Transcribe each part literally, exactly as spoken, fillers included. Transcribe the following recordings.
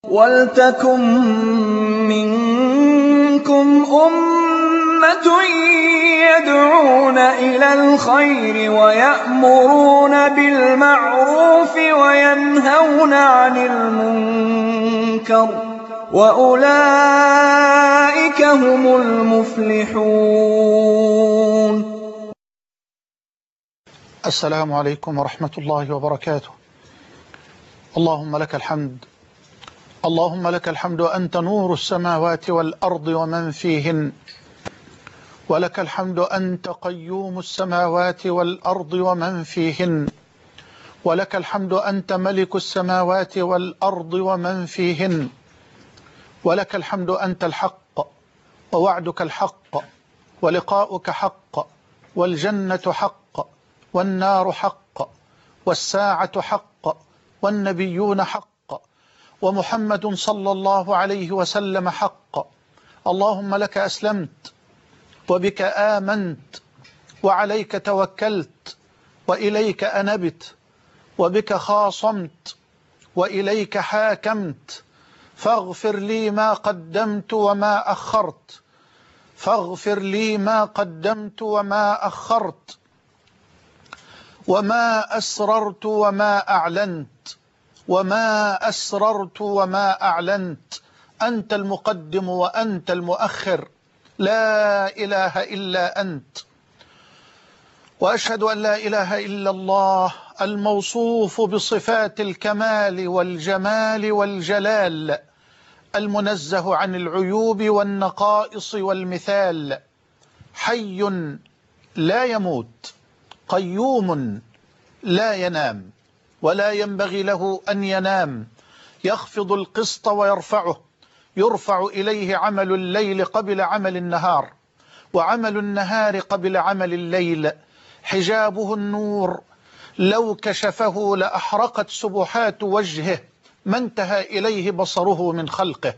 وَلْتَكُن مِّنكُمْ أُمَّةٌ يَدْعُونَ إِلَى الْخَيْرِ وَيَأْمُرُونَ بِالْمَعْرُوفِ وَيَنْهَوْنَ عَنِ الْمُنكَرِ ۚ وَأُولَٰئِكَ هُمُ الْمُفْلِحُونَ. السلام عليكم ورحمة الله وبركاته. اللهم لك الحمد، اللهم لك الحمد أنت نور السماوات والأرض ومن فيهن، ولك الحمد أنت قيوم السماوات والأرض ومن فيهن، ولك الحمد أنت ملك السماوات والأرض ومن فيهن، ولك الحمد أنت الحق ووعدك الحق ولقاؤك حق والجنة حق والنار حق والساعة حق والنبيون حق ومحمد صلى الله عليه وسلم حق. اللهم لك أسلمت وبك آمنت وعليك توكلت وإليك أنبت وبك خاصمت وإليك حاكمت، فاغفر لي ما قدمت وما أخرت، فاغفر لي ما قدمت وما أخرت، وما أسررت وما أعلنت، وما أسررت وما أعلنت. أنت المقدم وأنت المؤخر، لا إله إلا أنت. وأشهد أن لا إله إلا الله الموصوف بصفات الكمال والجمال والجلال، المنزه عن العيوب والنقائص والمثال، حي لا يموت، قيوم لا ينام ولا ينبغي له أن ينام، يخفض القسط ويرفعه، يرفع إليه عمل الليل قبل عمل النهار، وعمل النهار قبل عمل الليل، حجابه النور، لو كشفه لأحرقت سبحات وجهه ما انتهى إليه بصره من خلقه.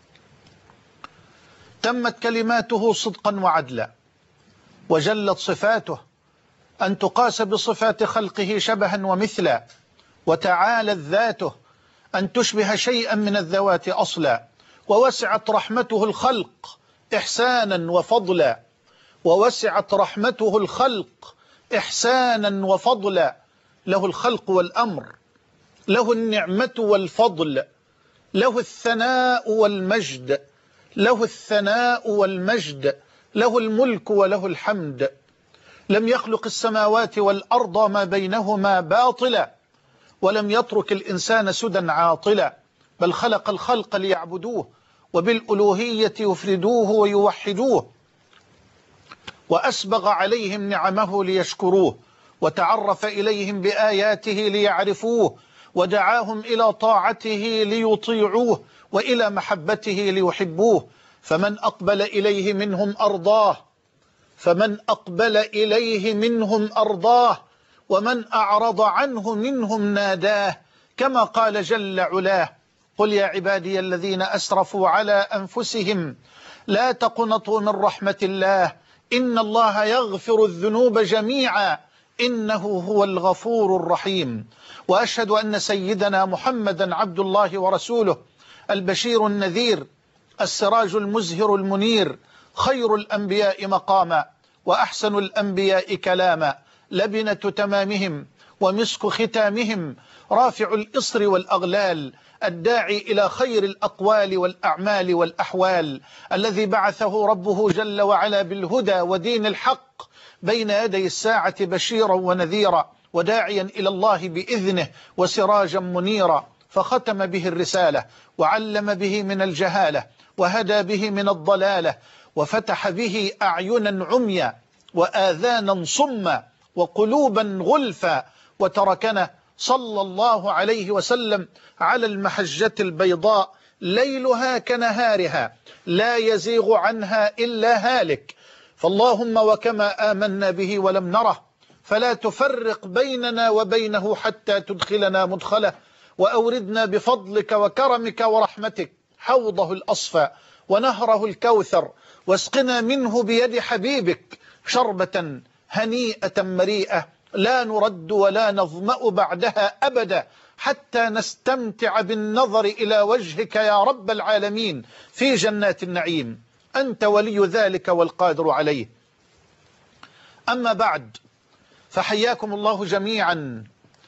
تمت كلماته صدقا وعدلا، وجلت صفاته أن تقاس بصفات خلقه شبها ومثلا، وتعالت ذاته أن تشبه شيئا من الذوات أصلا، ووسعت رحمته الخلق إحسانا وفضلا، ووسعت رحمته الخلق إحسانا وفضلا. له الخلق والأمر، له النعمة والفضل، له الثناء والمجد، له الثناء والمجد، له الملك وله الحمد. لم يخلق السماوات والأرض ما بينهما باطلا، ولم يترك الإنسان سدى عاطلا، بل خلق الخلق ليعبدوه وبالألوهية يفردوه ويوحدوه، وأسبغ عليهم نعمه ليشكروه، وتعرف إليهم بآياته ليعرفوه، ودعاهم إلى طاعته ليطيعوه وإلى محبته ليحبوه. فمن أقبل إليه منهم أرضاه فمن أقبل إليه منهم أرضاه ومن أعرض عنه منهم ناداه، كما قال جل علاه: قل يا عبادي الذين أسرفوا على أنفسهم لا تقنطوا من رحمة الله إن الله يغفر الذنوب جميعا إنه هو الغفور الرحيم. وأشهد أن سيدنا محمدا عبد الله ورسوله، البشير النذير، السراج المزهر المنير، خير الأنبياء مقاما وأحسن الأنبياء كلاما، لبنة تمامهم ومسك ختامهم، رافع الإصر والأغلال، الداعي إلى خير الأقوال والأعمال والأحوال، الذي بعثه ربه جل وعلا بالهدى ودين الحق بين يدي الساعة بشيرا ونذيرا، وداعيا إلى الله بإذنه وسراجا منيرا، فختم به الرسالة، وعلم به من الجهالة، وهدى به من الضلالة، وفتح به أعينا عميا وآذانا صما وقلوبا غلفا، وتركنا صلى الله عليه وسلم على المحجة البيضاء ليلها كنهارها لا يزيغ عنها إلا هالك. فاللهم وكما آمنا به ولم نره فلا تفرق بيننا وبينه حتى تدخلنا مدخله، وأوردنا بفضلك وكرمك ورحمتك حوضه الأصفى ونهره الكوثر، واسقنا منه بيد حبيبك شربة هنيئة مريئة لا نرد ولا نظمأ بعدها أبدا، حتى نستمتع بالنظر إلى وجهك يا رب العالمين في جنات النعيم. أنت ولي ذلك والقادر عليه. أما بعد، فحياكم الله جميعا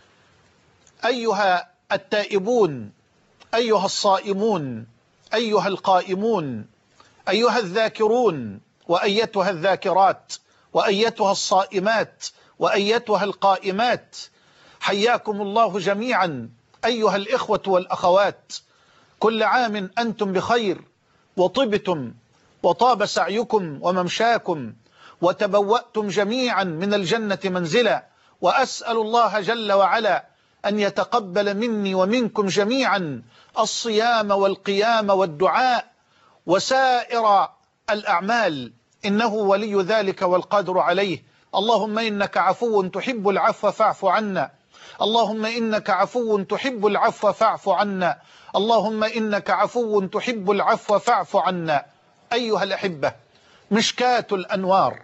أيها التائبون، أيها الصائمون، أيها القائمون، أيها الذاكرون، وأيتها الذاكرات، وأيتها الصائمات، وأيتها القائمات. حياكم الله جميعا أيها الإخوة والأخوات. كل عام أنتم بخير، وطبتم وطاب سعيكم وممشاكم، وتبوأتم جميعا من الجنة منزلا. وأسأل الله جل وعلا أن يتقبل مني ومنكم جميعا الصيام والقيام والدعاء وسائر الأعمال، إنه ولي ذلك والقادر عليه. اللهم إنك عفو تحب العفو فاعف عنا. اللهم إنك عفو تحب العفو فاعف عنا. اللهم إنك عفو تحب العفو فاعف عنا. أيها الأحبة، مشكاة الأنوار،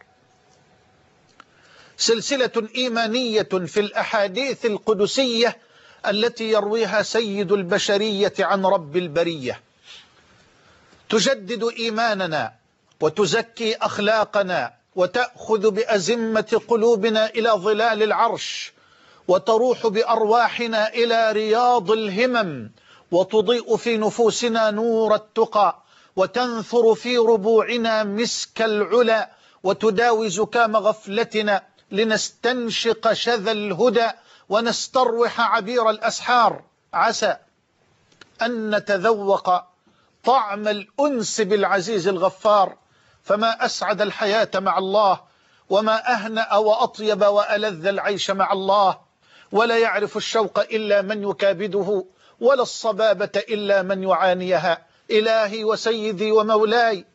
سلسلة إيمانية في الأحاديث القدسية التي يرويها سيد البشرية عن رب البرية، تجدد إيماننا وتزكي أخلاقنا وتأخذ بأزمة قلوبنا إلى ظلال العرش، وتروح بأرواحنا إلى رياض الهمم، وتضيء في نفوسنا نور التقى، وتنثر في ربوعنا مسك العلا، وتداوي زكام غفلتنا لنستنشق شذا الهدى ونستروح عبير الأسحار. عسى أن نتذوق طعم الأنس بالعزيز الغفار، فما أسعد الحياة مع الله، وما أهنأ وأطيب وألذ العيش مع الله. ولا يعرف الشوق إلا من يكابده، ولا الصبابة إلا من يعانيها. إلهي وسيدي ومولاي،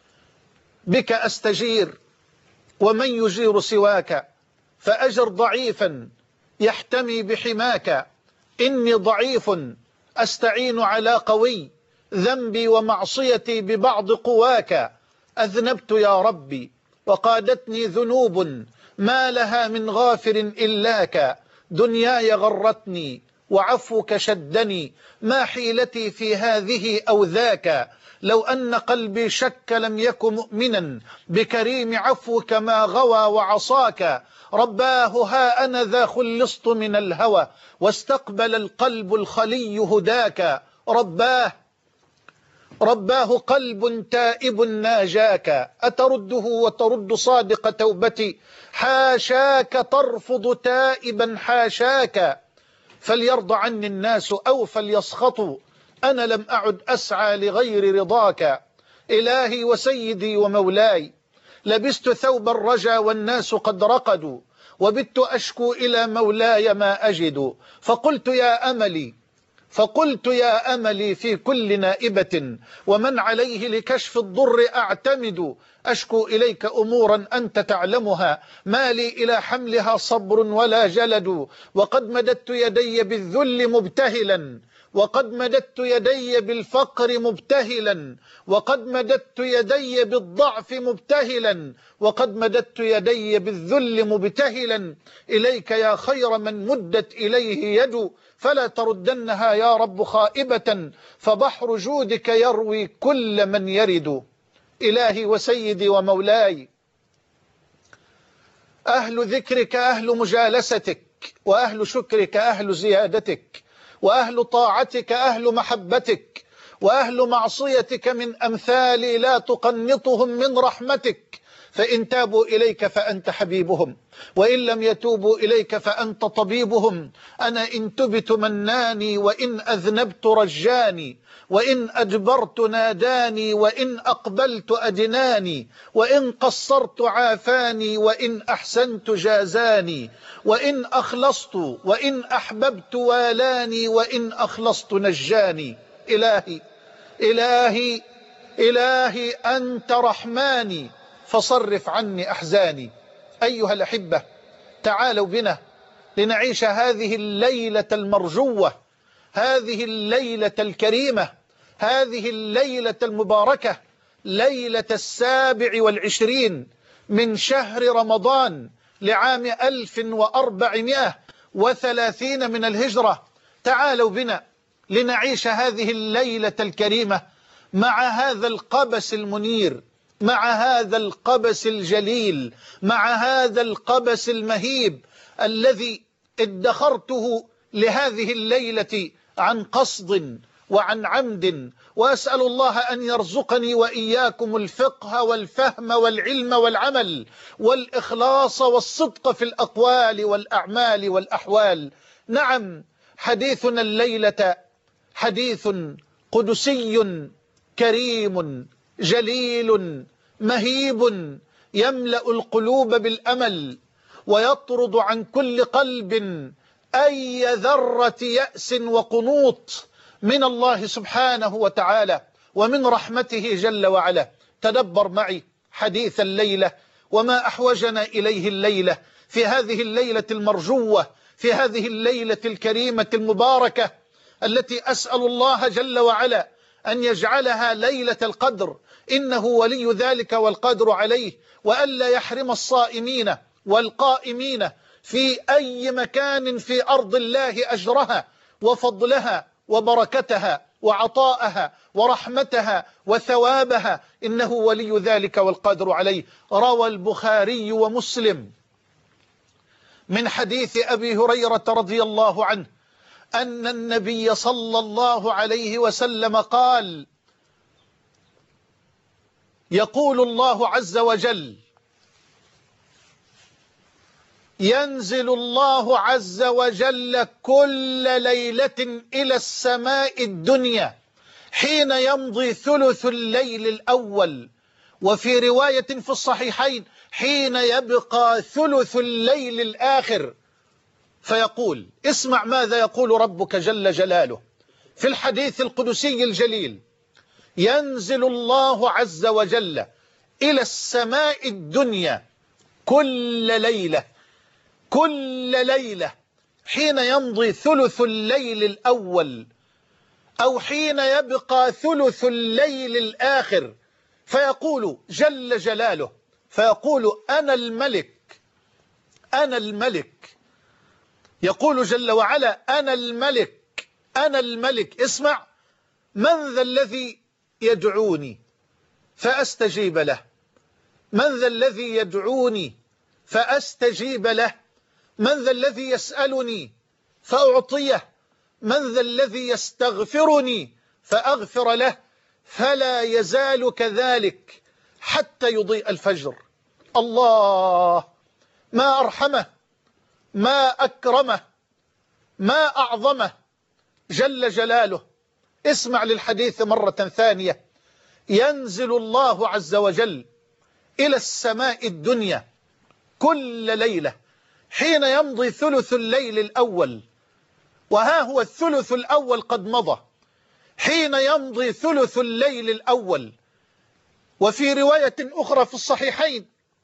بك أستجير، ومن يجير سواك؟ فأجر ضعيفا يحتمي بحماك. إني ضعيف أستعين على قوي، ذنبي ومعصيتي ببعض قواك. أذنبت يا ربي وقادتني ذنوب، ما لها من غافر إلاك. دنياي غرتني وعفوك شدني، ما حيلتي في هذه أو ذاك. لو أن قلبي شك لم يك مؤمنا، بكريم عفوك ما غوى وعصاك. رباه ها أنا ذا خلصت من الهوى، واستقبل القلب الخلي هداك. رباه رباه قلب تائب ناجاك، أترده وترد صادق توبتي؟ حاشاك ترفض تائبا حاشاك. فليرضى عني الناس أو فليسخطوا، أنا لم أعد أسعى لغير رضاك. إلهي وسيدي ومولاي، لبست ثوب الرجا والناس قد رقدوا، وبت أشكو إلى مولاي ما أجد. فقلت يا أملي فقلت يا أملي في كل نائبة، ومن عليه لكشف الضر أعتمد. أشكو إليك أمورا أنت تعلمها، ما لي إلى حملها صبر ولا جلد. وقد مددت يدي بالذل مبتهلا، وقد مددت يدي بالفقر مبتهلا، وقد مددت يدي بالضعف مبتهلا، وقد مددت يدي بالذل مبتهلا. إليك يا خير من مدت إليه يد، فلا تردنها يا رب خائبة، فبحر جودك يروي كل من يرد. إلهي وسيدي ومولاي، أهل ذكرك أهل مجالستك، وأهل شكرك أهل زيادتك، وأهل طاعتك أهل محبتك، وأهل معصيتك من أمثالي لا تقنطهم من رحمتك. فإن تابوا إليك فأنت حبيبهم، وإن لم يتوبوا إليك فأنت طبيبهم. أنا إن تبت مناني، وإن أذنبت رجاني، وإن أجبرت ناداني، وإن أقبلت أدناني، وإن قصرت عافاني، وإن أحسنت جازاني، وإن أخلصت وإن أحببت والاني، وإن أخلصت نجاني. إلهي إلهي إلهي أنت رحماني، فصرف عني أحزاني. أيها الأحبة، تعالوا بنا لنعيش هذه الليلة المرجوة، هذه الليلة الكريمة، هذه الليلة المباركة، ليلة السابع والعشرين من شهر رمضان لعام ألف وأربعمائة وثلاثين من الهجرة، تعالوا بنا لنعيش هذه الليلة الكريمة مع هذا القبس المنير، مع هذا القبس الجليل، مع هذا القبس المهيب الذي ادخرته لهذه الليلة عن قصد وعن عمد. وأسأل الله أن يرزقني وإياكم الفقه والفهم والعلم والعمل والإخلاص والصدق في الأقوال والأعمال والأحوال. نعم، حديثنا الليلة حديث قدسي كريم جليل مهيب، يملأ القلوب بالأمل ويطرد عن كل قلب أي ذرة يأس وقنوط من الله سبحانه وتعالى ومن رحمته جل وعلا. تدبر معي حديث الليلة وما أحوجنا إليه الليلة، في هذه الليلة المرجوة، في هذه الليلة الكريمة المباركة التي أسأل الله جل وعلا أن يجعلها ليلة القدر، إنه ولي ذلك والقدر عليه، وألا يحرم الصائمين والقائمين في أي مكان في أرض الله أجرها وفضلها وبركتها وعطاءها ورحمتها وثوابها، إنه ولي ذلك والقدر عليه. روى البخاري ومسلم من حديث أبي هريرة رضي الله عنه أن النبي صلى الله عليه وسلم قال: يقول الله عز وجل: ينزل الله عز وجل كل ليلة إلى السماء الدنيا حين يمضي ثلث الليل الأول، وفي رواية في الصحيحين حين يبقى ثلث الليل الآخر، فيقول، اسمع ماذا يقول ربك جل جلاله في الحديث القدسي الجليل: ينزل الله عز وجل إلى السماء الدنيا كل ليلة كل ليلة حين يمضي ثلث الليل الأول أو حين يبقى ثلث الليل الآخر، فيقول جل جلاله، فيقول: أنا الملك أنا الملك. يقول جل وعلا: أنا الملك أنا الملك. اسمع: من ذا الذي يدعوني فأستجيب له؟ من ذا الذي يدعوني فأستجيب له؟ من ذا الذي يسألني فأعطيه؟ من ذا الذي يستغفرني فأغفر له؟ فلا يزال كذلك حتى يضيء الفجر. الله، ما أرحمه، ما أكرمه، ما أعظمه جل جلاله. اسمع للحديث مرة ثانية: ينزل الله عز وجل إلى السماء الدنيا كل ليلة حين يمضي ثلث الليل الأول، وها هو الثلث الأول قد مضى، حين يمضي ثلث الليل الأول، وفي رواية أخرى في الصحيحين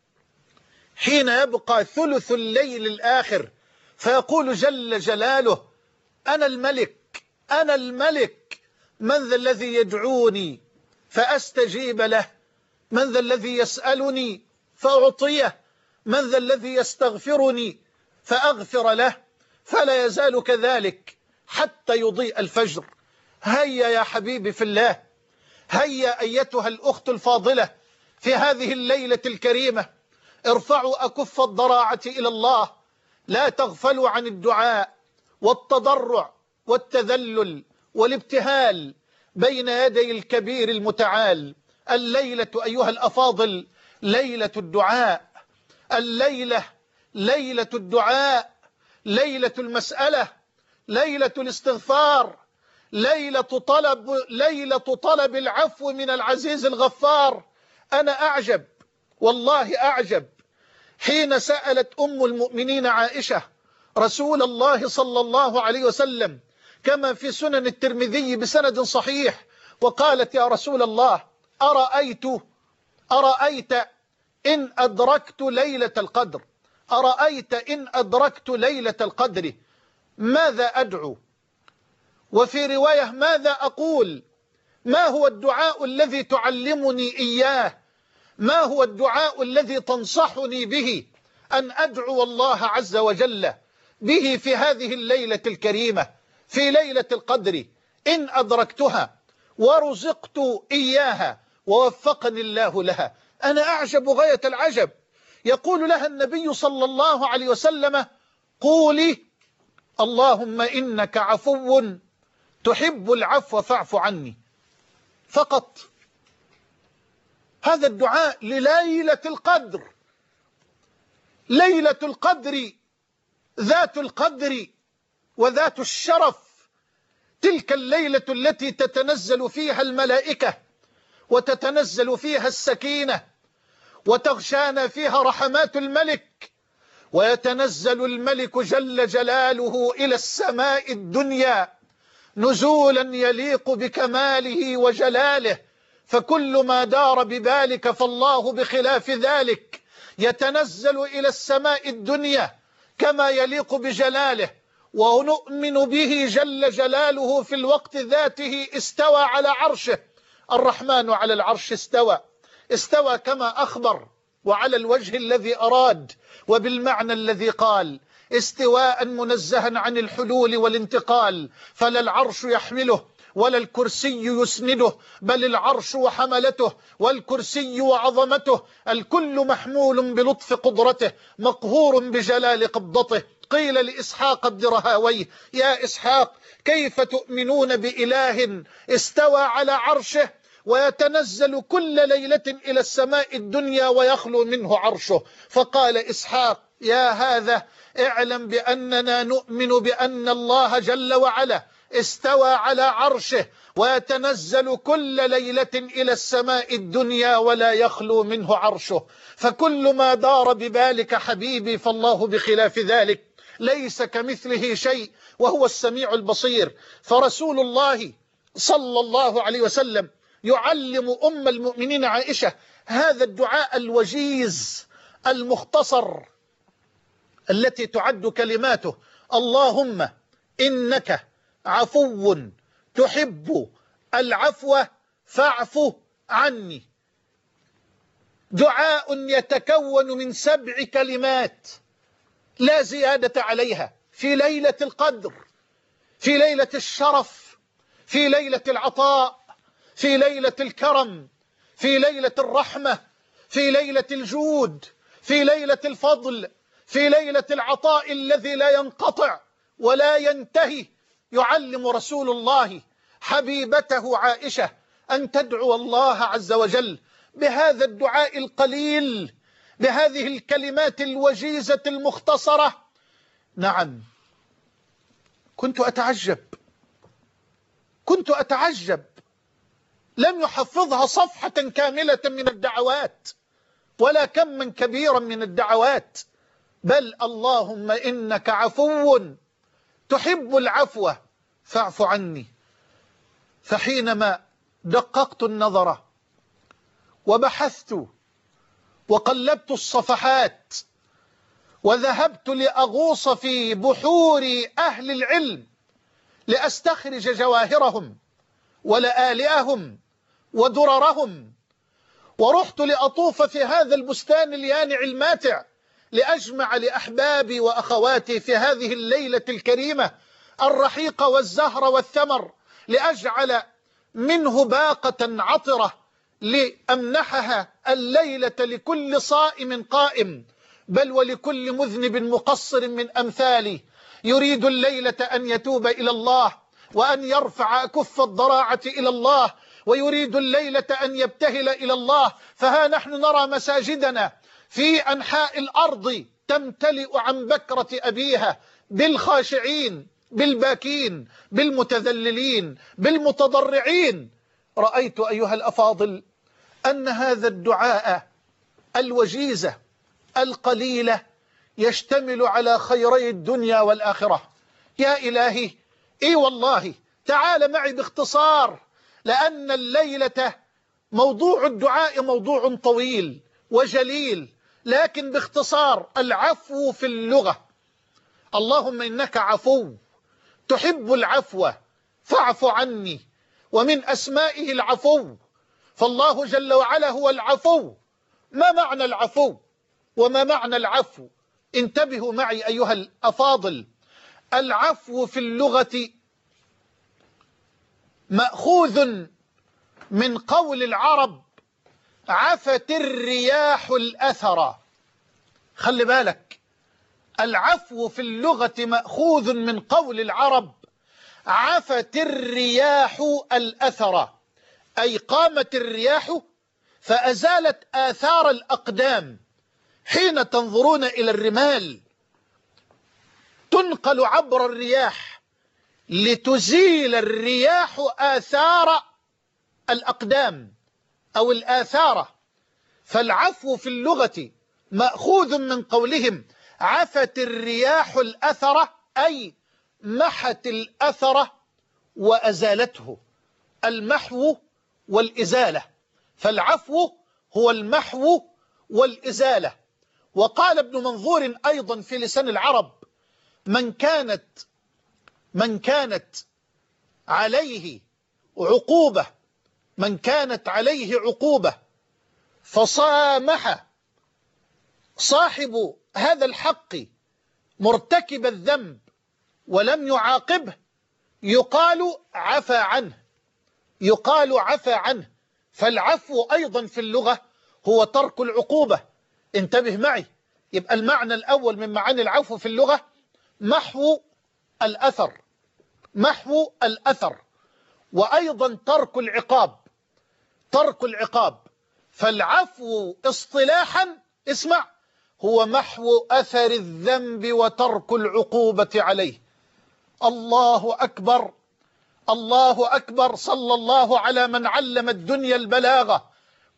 حين يبقى ثلث الليل الآخر، فيقول جل جلاله: أنا الملك أنا الملك. من ذا الذي يدعوني فأستجيب له؟ من ذا الذي يسألني فأعطيه؟ من ذا الذي يستغفرني فأغفر له؟ فلا يزال كذلك حتى يضيء الفجر. هيا يا حبيبي في الله، هيا أيتها الأخت الفاضلة في هذه الليلة الكريمة، ارفعوا أكف الضراعة إلى الله، لا تغفلوا عن الدعاء والتضرع والتذلل والابتهال بين يدي الكبير المتعال. الليلة أيها الأفاضل ليلة الدعاء، الليلة ليلة الدعاء، ليلة المسألة، ليلة الاستغفار، ليلة طلب ليلة طلب العفو من العزيز الغفار. أنا أعجب والله أعجب حين سألت أم المؤمنين عائشة رسول الله صلى الله عليه وسلم كما في سنن الترمذي بسند صحيح، وقالت: يا رسول الله، أرأيت أرأيت إن أدركت ليلة القدر أرأيت إن أدركت ليلة القدر ماذا أدعو؟ وفي رواية: ماذا أقول؟ ما هو الدعاء الذي تعلمني إياه؟ ما هو الدعاء الذي تنصحني به أن أدعو الله عز وجل به في هذه الليلة الكريمة؟ في ليلة القدر إن أدركتها ورزقت إياها ووفقني الله لها. أنا أعجب غاية العجب. يقول لها النبي صلى الله عليه وسلم: قولي اللهم إنك عفو تحب العفو فاعف عني. فقط هذا الدعاء لليلة القدر، ليلة القدر ذات القدر وذات الشرف، تلك الليلة التي تتنزل فيها الملائكة وتتنزل فيها السكينة وتغشانا فيها رحمات الملك، ويتنزل الملك جل جلاله إلى السماء الدنيا نزولا يليق بكماله وجلاله، فكل ما دار ببالك فالله بخلاف ذلك يتنزل إلى السماء الدنيا كما يليق بجلاله، ونؤمن به جل جلاله في الوقت ذاته استوى على عرشه. الرحمن على العرش استوى، استوى كما أخبر وعلى الوجه الذي أراد وبالمعنى الذي قال، استواء منزها عن الحلول والانتقال، فلا العرش يحمله ولا الكرسي يسنده، بل العرش وحملته والكرسي وعظمته، الكل محمول بلطف قدرته مقهور بجلال قبضته. قيل لإسحاق بن رهاويه: يا إسحاق، كيف تؤمنون بإله استوى على عرشه ويتنزل كل ليلة إلى السماء الدنيا ويخلو منه عرشه؟ فقال إسحاق: يا هذا، اعلم بأننا نؤمن بأن الله جل وعلا استوى على عرشه ويتنزل كل ليلة إلى السماء الدنيا ولا يخلو منه عرشه، فكل ما دار ببالك حبيبي فالله بخلاف ذلك، ليس كمثله شيء وهو السميع البصير. فرسول الله صلى الله عليه وسلم يعلم أم المؤمنين عائشة هذا الدعاء الوجيز المختصر التي تعد كلماته: اللهم إنك عفو تحب العفو فاعف عني. دعاء يتكون من سبع كلمات لا زيادة عليها، في ليلة القدر، في ليلة الشرف، في ليلة العطاء، في ليلة الكرم، في ليلة الرحمة، في ليلة الجود، في ليلة الفضل، في ليلة العطاء الذي لا ينقطع ولا ينتهي. يعلم رسول الله حبيبته عائشة أن تدعو الله عز وجل بهذا الدعاء القليل، بهذه الكلمات الوجيزة المختصرة. نعم، كنت أتعجب كنت أتعجب لم يحفظها صفحة كاملة من الدعوات ولا كما كبيرا من الدعوات، بل اللهم إنك عفو تحب العفو فاعف عني. فحينما دققت النظر وبحثت وقلبت الصفحات وذهبت لأغوص في بحور أهل العلم لأستخرج جواهرهم ولآلئهم ودررهم، ورحت لأطوف في هذا البستان اليانع الماتع لأجمع لأحبابي وأخواتي في هذه الليلة الكريمة الرحيق والزهر والثمر، لأجعل منه باقة عطرة لأمنحها الليلة لكل صائم قائم، بل ولكل مذنب مقصر من أمثالي يريد الليلة أن يتوب إلى الله وأن يرفع كف الضراعة إلى الله، ويريد الليلة أن يبتهل إلى الله. فها نحن نرى مساجدنا في أنحاء الأرض تمتلئ عن بكرة أبيها بالخاشعين بالباكين بالمتذللين بالمتضرعين. رأيت أيها الأفاضل أن هذا الدعاء الوجيزة القليلة يشتمل على خيري الدنيا والآخرة. يا إلهي، إي والله، تعال معي باختصار، لأن الليلة موضوع الدعاء موضوع طويل وجليل، لكن باختصار: العفو في اللغة. اللهم إنك عفو تحب العفو فاعف عني، ومن أسمائه العفو، فالله جل وعلا هو العفو. ما معنى العفو وما معنى العفو؟ انتبهوا معي أيها الأفاضل. العفو في اللغة مأخوذ من قول العرب عفت الرياح الأثر. خلي بالك، العفو في اللغة مأخوذ من قول العرب عفت الرياح الأثر، أي قامت الرياح فأزالت آثار الأقدام. حين تنظرون إلى الرمال تنقل عبر الرياح لتزيل الرياح آثار الأقدام أو الآثار. فالعفو في اللغة مأخوذ من قولهم عفت الرياح الأثر، أي محت الأثر وأزالته، المحو والإزالة. فالعفو هو المحو والإزالة. وقال ابن منظور أيضا في لسان العرب من كانت من كانت عليه عقوبة من كانت عليه عقوبة فصامح صاحب هذا الحق مرتكب الذنب ولم يعاقبه يقال عفى عنه يقال عفى عنه. فالعفو أيضا في اللغة هو ترك العقوبة. انتبه معي، يبقى المعنى الأول من معاني العفو في اللغة محو الأثر محو الأثر وأيضا ترك العقاب ترك العقاب. فالعفو اصطلاحا اسمع هو محو أثر الذنب وترك العقوبة عليه. الله أكبر الله أكبر، صلى الله على من علم الدنيا البلاغة.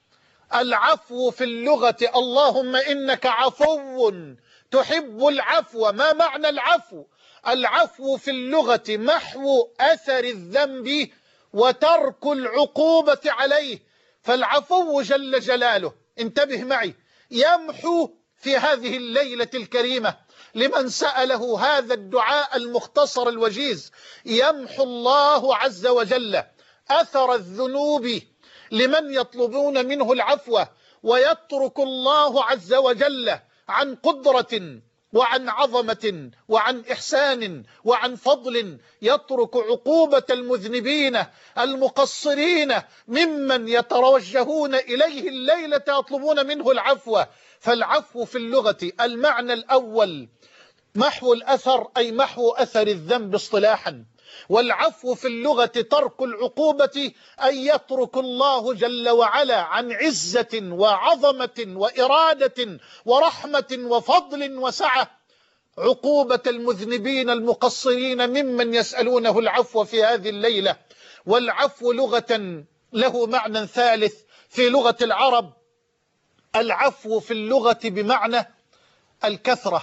العفو في اللغة اللهم إنك عفو تحب العفو. ما معنى العفو؟ العفو في اللغة محو أثر الذنب وترك العقوبة عليه. فالعفو جل جلاله انتبه معي يمحو في هذه الليلة الكريمة لمن سأله هذا الدعاء المختصر الوجيز، يمحو الله عز وجل أثر الذنوب لمن يطلبون منه العفو، ويترك الله عز وجل عن قدرة وعن عظمة وعن إحسان وعن فضل يترك عقوبة المذنبين المقصرين ممن يتوجهون إليه الليلة يطلبون منه العفو. فالعفو في اللغة المعنى الأول محو الأثر، أي محو أثر الذنب اصطلاحا. والعفو في اللغة ترك العقوبة، أي يترك الله جل وعلا عن عزة وعظمة وإرادة ورحمة وفضل وسعة عقوبة المذنبين المقصرين ممن يسألونه العفو في هذه الليلة. والعفو لغة له معنى ثالث في لغة العرب. العفو في اللغة بمعنى الكثرة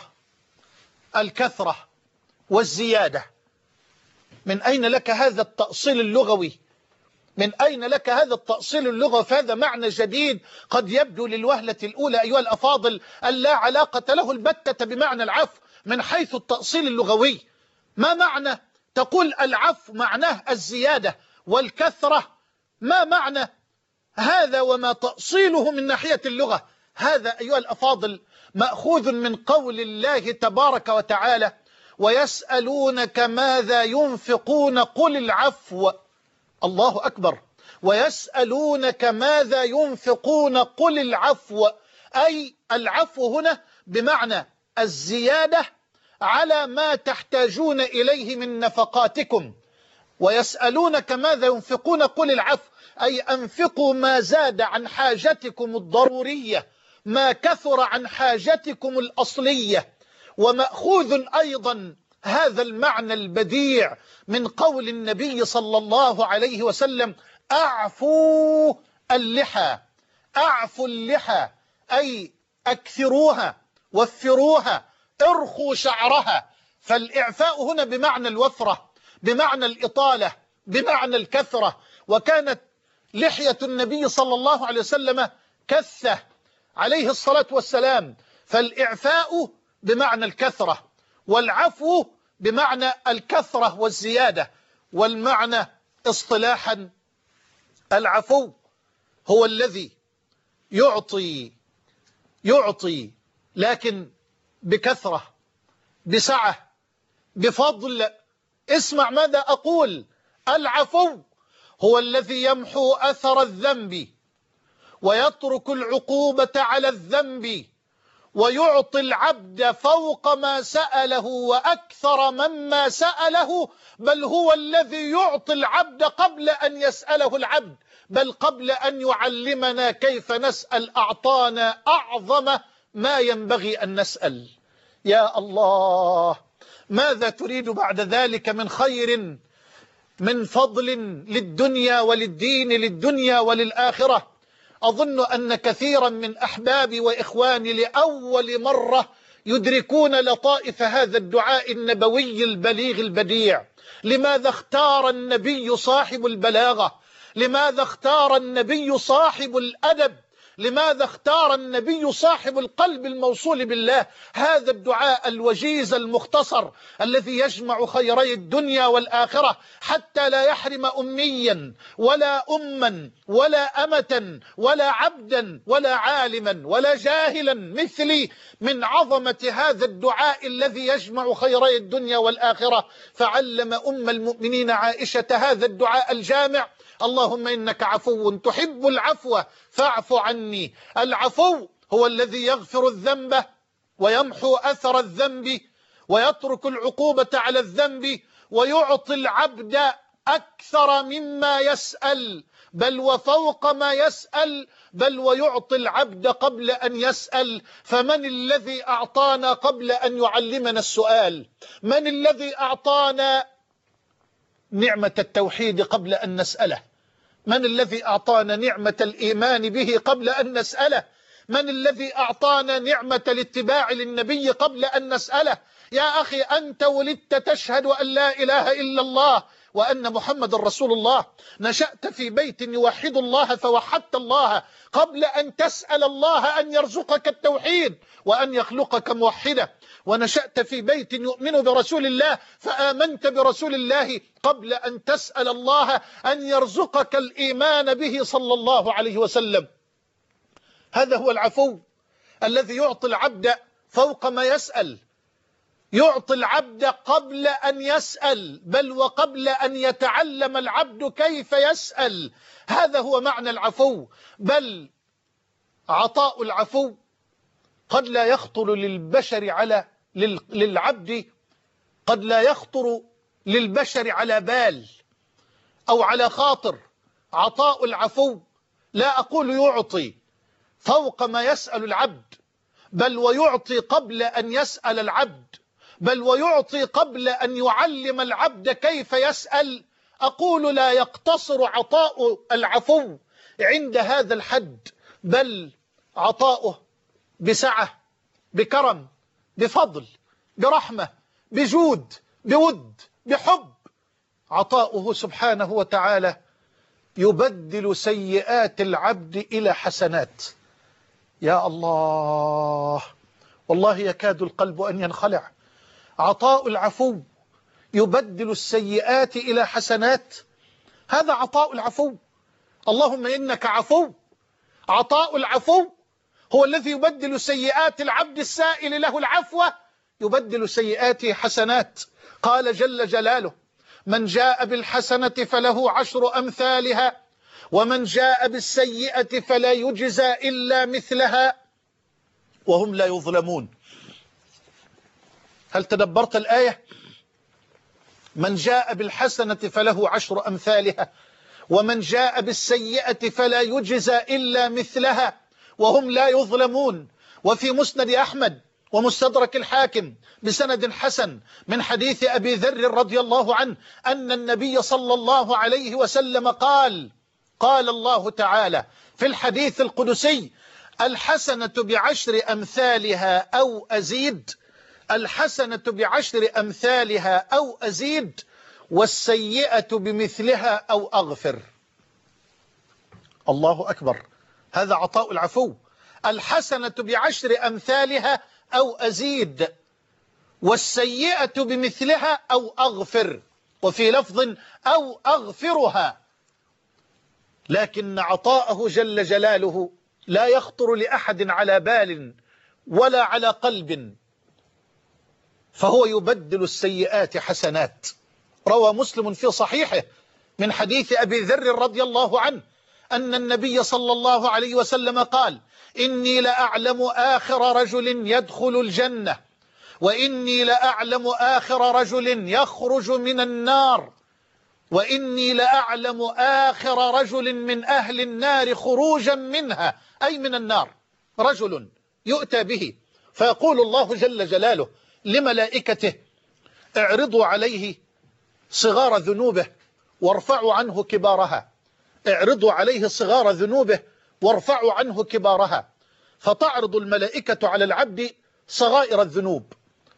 الكثرة والزيادة. من أين لك هذا التأصيل اللغوي؟ من أين لك هذا التأصيل اللغوي؟ فهذا معنى جديد قد يبدو للوهلة الأولى أيها الأفاضل أن لا علاقة له البتة بمعنى العفو من حيث التأصيل اللغوي. ما معنى تقول العفو معناه الزيادة والكثرة؟ ما معنى هذا وما تأصيله من ناحية اللغة؟ هذا أيها الأفاضل مأخوذ من قول الله تبارك وتعالى ويسألونك ماذا ينفقون قل العفو. الله أكبر. ويسألونك ماذا ينفقون قل العفو، أي العفو هنا بمعنى الزيادة على ما تحتاجون إليه من نفقاتكم. ويسألونك ماذا ينفقون قل العفو، أي أنفقوا ما زاد عن حاجتكم الضرورية، ما كثر عن حاجتكم الأصلية. ومأخوذ أيضا هذا المعنى البديع من قول النبي صلى الله عليه وسلم أعفوا اللحى. أعفوا اللحى أي أكثروها وفروها ارخوا شعرها. فالإعفاء هنا بمعنى الوفرة، بمعنى الإطالة، بمعنى الكثرة. وكانت لحية النبي صلى الله عليه وسلم كثة عليه الصلاة والسلام. فالإعفاء بمعنى الكثرة والعفو بمعنى الكثرة والزيادة. والمعنى اصطلاحا العفو هو الذي يعطي يعطي لكن بكثرة، بسعة، بفضل. اسمع ماذا أقول. العفو هو الذي يمحو أثر الذنب ويترك العقوبة على الذنب ويعطي العبد فوق ما سأله وأكثر مما سأله، بل هو الذي يعطي العبد قبل أن يسأله العبد، بل قبل أن يعلمنا كيف نسأل أعطانا أعظم ما ينبغي أن نسأل. يا الله، ماذا تريد بعد ذلك من خير، من فضل للدنيا وللدين، للدنيا وللآخرة؟ أظن أن كثيرا من أحبابي وإخواني لأول مرة يدركون لطائف هذا الدعاء النبوي البليغ البديع. لماذا اختار النبي صاحب البلاغة؟ لماذا اختار النبي صاحب الأدب؟ لماذا اختار النبي صاحب القلب الموصول بالله هذا الدعاء الوجيز المختصر الذي يجمع خيري الدنيا والآخرة، حتى لا يحرم أميا ولا أما ولا أمة ولا عبدا ولا عالما ولا جاهلا مثلي من عظمة هذا الدعاء الذي يجمع خيري الدنيا والآخرة؟ فعلم أم المؤمنين عائشة هذا الدعاء الجامع: اللهم إنك عفو تحب العفو فاعف عني. العفو هو الذي يغفر الذنب ويمحو أثر الذنب ويترك العقوبة على الذنب ويعطي العبد أكثر مما يسأل، بل وفوق ما يسأل، بل ويعطي العبد قبل أن يسأل. فمن الذي أعطانا قبل أن يعلمنا السؤال؟ من الذي أعطانا نعمة التوحيد قبل أن نسأله؟ من الذي أعطانا نعمة الإيمان به قبل أن نسأله؟ من الذي أعطانا نعمة الاتباع للنبي قبل أن نسأله؟ يا أخي، أنت ولدت تشهد أن لا إله إلا الله وأن محمد رسول الله، نشأت في بيت يوحد الله فوحدت الله قبل أن تسأل الله أن يرزقك التوحيد وأن يخلقك موحدا، ونشأت في بيت يؤمن برسول الله فآمنت برسول الله قبل أن تسأل الله أن يرزقك الإيمان به صلى الله عليه وسلم. هذا هو العفو الذي يعطي العبد فوق ما يسأل، يعطي العبد قبل أن يسأل، بل وقبل أن يتعلم العبد كيف يسأل. هذا هو معنى العفو. بل عطاء العفو قد لا يخطر للبشر على للعبد قد لا يخطر للبشر على بال أو على خاطر. عطاء العفو لا أقول يعطي فوق ما يسأل العبد، بل ويعطي قبل أن يسأل العبد، بل ويعطي قبل أن يعلم العبد كيف يسأل. أقول لا يقتصر عطاء العفو عند هذا الحد، بل عطاؤه بسعة، بكرم، بفضل، برحمة، بجود، بود، بحب. عطاؤه سبحانه وتعالى يبدل سيئات العبد إلى حسنات. يا الله، والله يكاد القلب أن ينخلع. عطاء العفو يبدل السيئات إلى حسنات. هذا عطاء العفو. اللهم إنك عفو. عطاء العفو هو الذي يبدل سيئات العبد السائل له العفو، يبدل سيئاته حسنات. قال جل جلاله: من جاء بالحسنة فله عشر أمثالها ومن جاء بالسيئة فلا يجزى إلا مثلها وهم لا يظلمون. هل تدبرت الآية؟ من جاء بالحسنة فله عشر أمثالها ومن جاء بالسيئة فلا يجزى إلا مثلها وهم لا يظلمون. وفي مسند أحمد ومستدرك الحاكم بسند حسن من حديث أبي ذر رضي الله عنه أن النبي صلى الله عليه وسلم قال: قال الله تعالى في الحديث القدسي: الحسنة بعشر أمثالها أو أزيد، الحسنة بعشر أمثالها أو أزيد، والسيئة بمثلها أو أغفر. الله أكبر. هذا عطاء العفو. الحسنة بعشر أمثالها أو أزيد، والسيئة بمثلها أو أغفر، وفي لفظ أو أغفرها. لكن عطاءه جل جلاله لا يخطر لأحد على بال ولا على قلب، فهو يبدل السيئات حسنات. روى مسلم في صحيحه من حديث أبي ذر رضي الله عنه أن النبي صلى الله عليه وسلم قال: إني لأعلم آخر رجل يدخل الجنة، وإني لأعلم آخر رجل يخرج من النار، وإني لأعلم آخر رجل من أهل النار خروجا منها، أي من النار، رجل يؤتى به فيقول الله جل جلاله لملائكته: اعرضوا عليه صغار ذنوبه وارفعوا عنه كبارها، اعرضوا عليه صغار ذنوبه وارفعوا عنه كبارها. فتعرض الملائكة على العبد صغائر الذنوب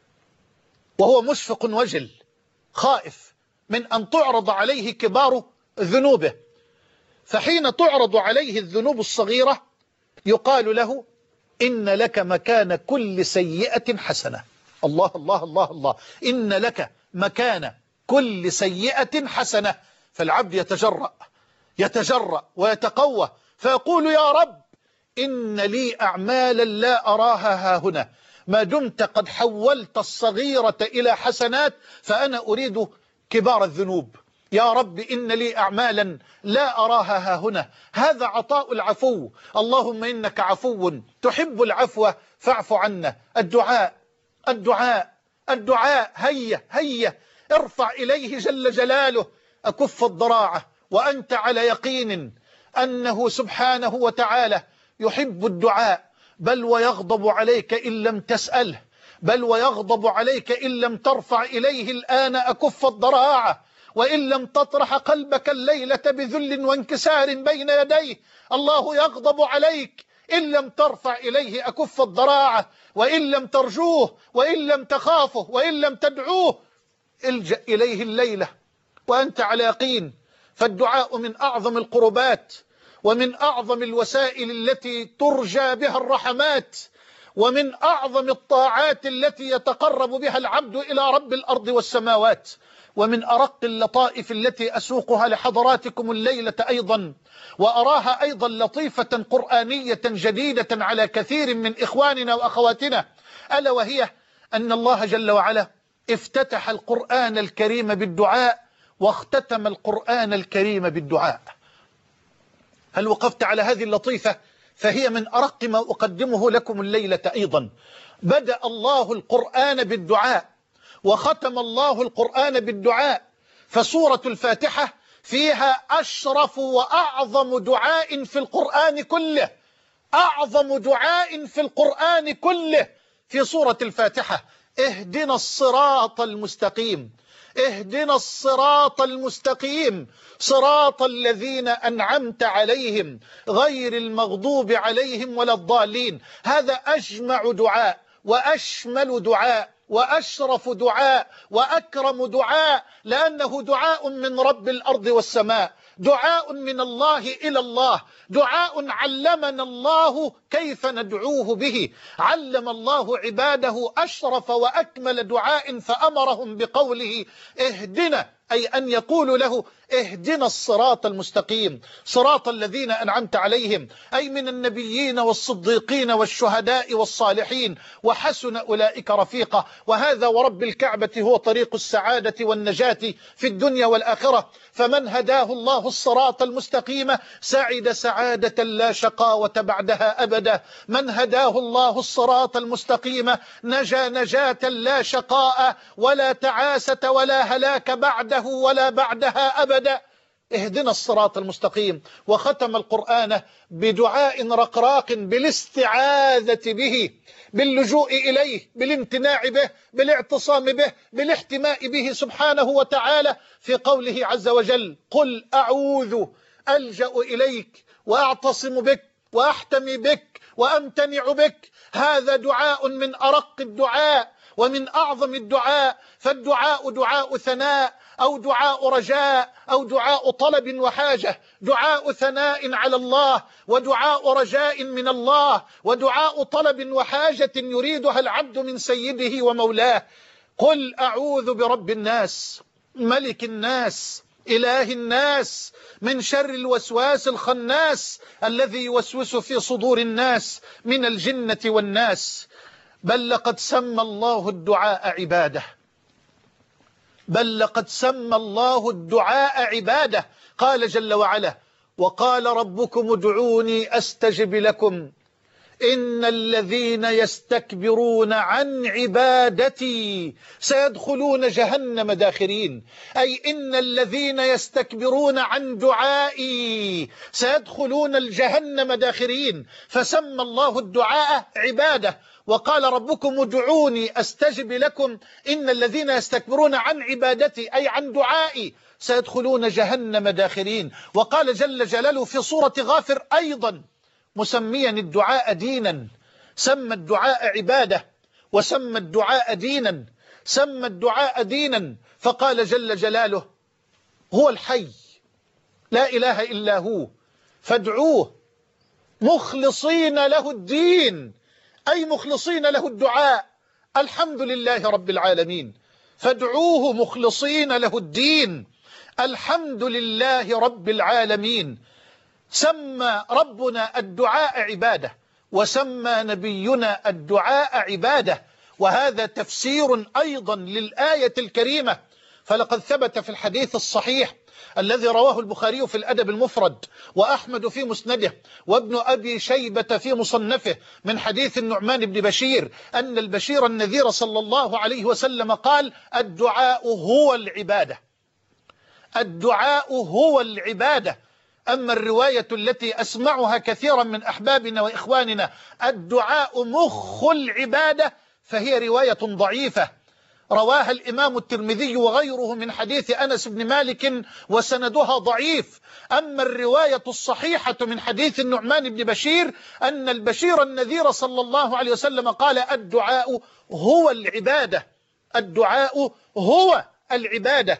وهو مشفق وجل خائف من أن تعرض عليه كبار ذنوبه، فحين تعرض عليه الذنوب الصغيرة يقال له: إن لك مكان كل سيئة حسنة. الله الله الله الله، إن لك مكان كل سيئة حسنة. فالعبد يتجرأ يتجرأ ويتقوى فيقول: يا رب، إن لي أعمالا لا أراها هاهنا، ما دمت قد حولت الصغيرة إلى حسنات فأنا أريد كبار الذنوب. يا رب، إن لي أعمالا لا أراها هاهنا. هذا عطاء العفو. اللهم إنك عفو تحب العفو فاعف عنا. الدعاء الدعاء الدعاء هيا هيا ارفع إليه جل جلاله أكف الضراعة وأنت على يقين أنه سبحانه وتعالى يحب الدعاء، بل ويغضب عليك إن لم تسأله، بل ويغضب عليك إن لم ترفع إليه الآن أكف الضراعة، وإن لم تطرح قلبك الليلة بذل وانكسار بين يديه. الله يغضب عليك إن لم ترفع إليه أكف الضراعة، وإن لم ترجوه، وإن لم تخافه، وإن لم تدعوه. الجأ إليه الليلة وأنت على يقين. فالدعاء من أعظم القربات ومن أعظم الوسائل التي ترجى بها الرحمات، ومن أعظم الطاعات التي يتقرب بها العبد إلى رب الأرض والسماوات. ومن أرق اللطائف التي أسوقها لحضراتكم الليلة أيضا، وأراها أيضا لطيفة قرآنية جديدة على كثير من إخواننا وأخواتنا، ألا وهي أن الله جل وعلا افتتح القرآن الكريم بالدعاء واختتم القرآن الكريم بالدعاء. هل وقفت على هذه اللطيفة؟ فهي من أرق ما أقدمه لكم الليلة أيضا. بدأ الله القرآن بالدعاء وختم الله القرآن بالدعاء، فسورة الفاتحة فيها أشرف وأعظم دعاء في القرآن كله، أعظم دعاء في القرآن كله في سورة الفاتحة: اهدنا الصراط المستقيم، اهدنا الصراط المستقيم، صراط الذين أنعمت عليهم غير المغضوب عليهم ولا الضالين. هذا أجمع دعاء وأشمل دعاء وأشرف دعاء وأكرم دعاء، لأنه دعاء من رب الأرض والسماء، دعاء من الله إلى الله، دعاء علمنا الله كيف ندعوه به. علم الله عباده أشرف وأكمل دعاء فأمرهم بقوله اهدنا، أي أن يقول له اهدنا الصراط المستقيم، صراط الذين أنعمت عليهم، أي من النبيين والصديقين والشهداء والصالحين، وحسن أولئك رفيقا. وهذا ورب الكعبة هو طريق السعادة والنجاة في الدنيا والآخرة. فمن هداه الله الصراط المستقيم سعد سعادة لا شقاوة بعدها أبدا. من هداه الله الصراط المستقيم نجا نجاة لا شقاء ولا تعاسة ولا هلاك بعده ولا بعدها أبدا. اهدنا الصراط المستقيم. وختم القرآن بدعاء رقراق بالاستعاذة به، باللجوء إليه، بالامتناع به، بالاعتصام به، بالاحتماء به سبحانه وتعالى، في قوله عز وجل: قل أعوذ، ألجأ إليك وأعتصم بك وأحتمي بك وأمتنع بك. هذا دعاء من أرق الدعاء ومن أعظم الدعاء. فالدعاء دعاء ثناء أو دعاء رجاء أو دعاء طلب وحاجة، دعاء ثناء على الله ودعاء رجاء من الله ودعاء طلب وحاجة يريدها العبد من سيده ومولاه. قل أعوذ برب الناس، ملك الناس، إله الناس، من شر الوسواس الخناس الذي يوسوس في صدور الناس من الجنة والناس. بل لقد سمى الله الدعاء عباده، بل لقد سمى الله الدعاء عبادة. قال جل وعلا: وقال ربكم ادعوني أستجب لكم إن الذين يستكبرون عن عبادتي سيدخلون جهنم داخرين. أي إن الذين يستكبرون عن دعائي سيدخلون الجهنم داخرين. فسمى الله الدعاء عبادة، وقال ربكم ادعوني أستجب لكم إن الذين يستكبرون عن عبادتي أي عن دعائي سيدخلون جهنم داخرين. وقال جل جلاله في سورة غافر أيضا مسميا الدعاء دينا، سمى الدعاء عبادة وسمى الدعاء دينا، سمى الدعاء دينا فقال جل جلاله: هو الحي لا إله إلا هو فادعوه مخلصين له الدين، أي مخلصين له الدعاء. الحمد لله رب العالمين، فادعوه مخلصين له الدين، الحمد لله رب العالمين. سمى ربنا الدعاء عبادة وسمى نبينا الدعاء عبادة، وهذا تفسير أيضا للآية الكريمة. فلقد ثبت في الحديث الصحيح الذي رواه البخاري في الأدب المفرد وأحمد في مسنده وابن أبي شيبة في مصنفه من حديث النعمان بن بشير أن البشير النذير صلى الله عليه وسلم قال: الدعاء هو العبادة، الدعاء هو العبادة. أما الرواية التي أسمعها كثيرا من أحبابنا وإخواننا الدعاء مخ العبادة فهي رواية ضعيفة، رواها الإمام الترمذي وغيره من حديث أنس بن مالك وسندها ضعيف. أما الرواية الصحيحة من حديث النعمان بن بشير أن البشير النذير صلى الله عليه وسلم قال: الدعاء هو العبادة، الدعاء هو العبادة.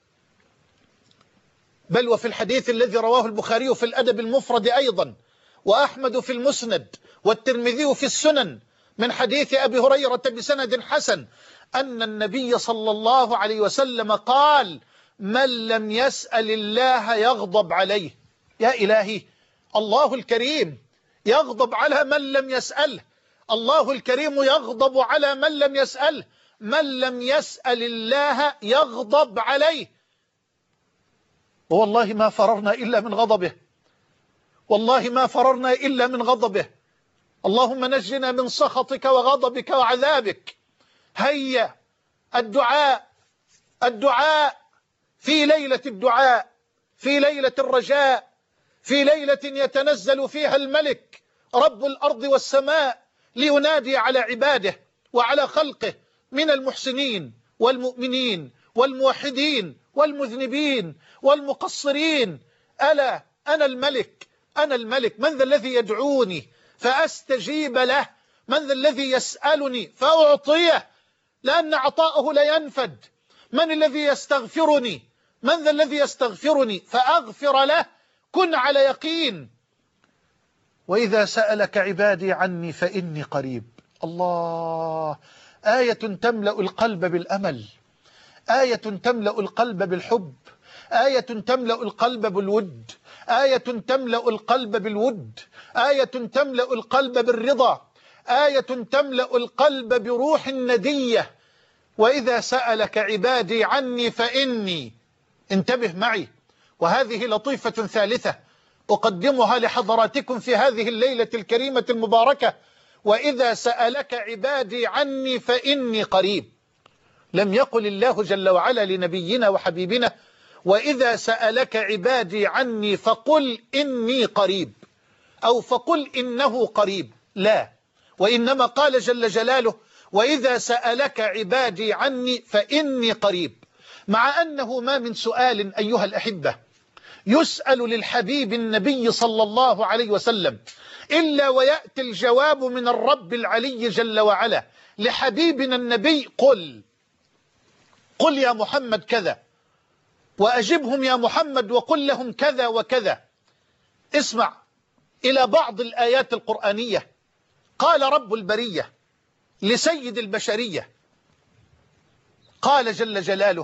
بل وفي الحديث الذي رواه البخاري في الأدب المفرد أيضا وأحمد في المسند والترمذي في السنن من حديث أبي هريرة بسند حسن أن النبي صلى الله عليه وسلم قال: من لم يسأل الله يغضب عليه. يا إلهي، الله الكريم يغضب على من لم يسأله، الله الكريم يغضب على من لم يسأله، من لم يسأل الله يغضب عليه. والله ما فررنا إلا من غضبه، والله ما فررنا إلا من غضبه. اللهم نجنا من سخطك وغضبك وعذابك. هيا الدعاء، الدعاء في ليلة الدعاء، في ليلة الرجاء، في ليلة يتنزل فيها الملك رب الأرض والسماء لينادي على عباده وعلى خلقه من المحسنين والمؤمنين والموحدين والمذنبين والمقصرين: ألا أنا الملك، أنا الملك، من ذا الذي يدعوني فأستجيب له، من ذا الذي يسألني فأعطيه، لأن عطاءه لا ينفد، من الذي يستغفرني، من ذا الذي يستغفرني فأغفر له، كن على يقين. وإذا سألك عبادي عني فإني قريب. الله، آية تملأ القلب بالأمل، آية تملأ القلب بالحب، آية تملأ القلب بالود، آية تملأ القلب بالود، آية تملأ القلب بالرضا، آية تملأ القلب بروح ندية. وإذا سألك عبادي عني فإني، انتبه معي، وهذه لطيفة ثالثة أقدمها لحضراتكم في هذه الليلة الكريمة المباركة: وإذا سألك عبادي عني فإني قريب. لم يقل الله جل وعلا لنبينا وحبيبنا: وإذا سألك عبادي عني فقل إني قريب أو فقل إنه قريب، لا، وإنما قال جل جلاله: وإذا سألك عبادي عني فإني قريب. مع أنه ما من سؤال أيها الأحبة يسأل للحبيب النبي صلى الله عليه وسلم إلا ويأتي الجواب من الرب العلي جل وعلا لحبيبنا النبي: قل قل يا محمد كذا، وأجبهم يا محمد وقل لهم كذا وكذا. اسمع إلى بعض الآيات القرآنية. قال رب البرية لسيد البشرية، قال جل جلاله: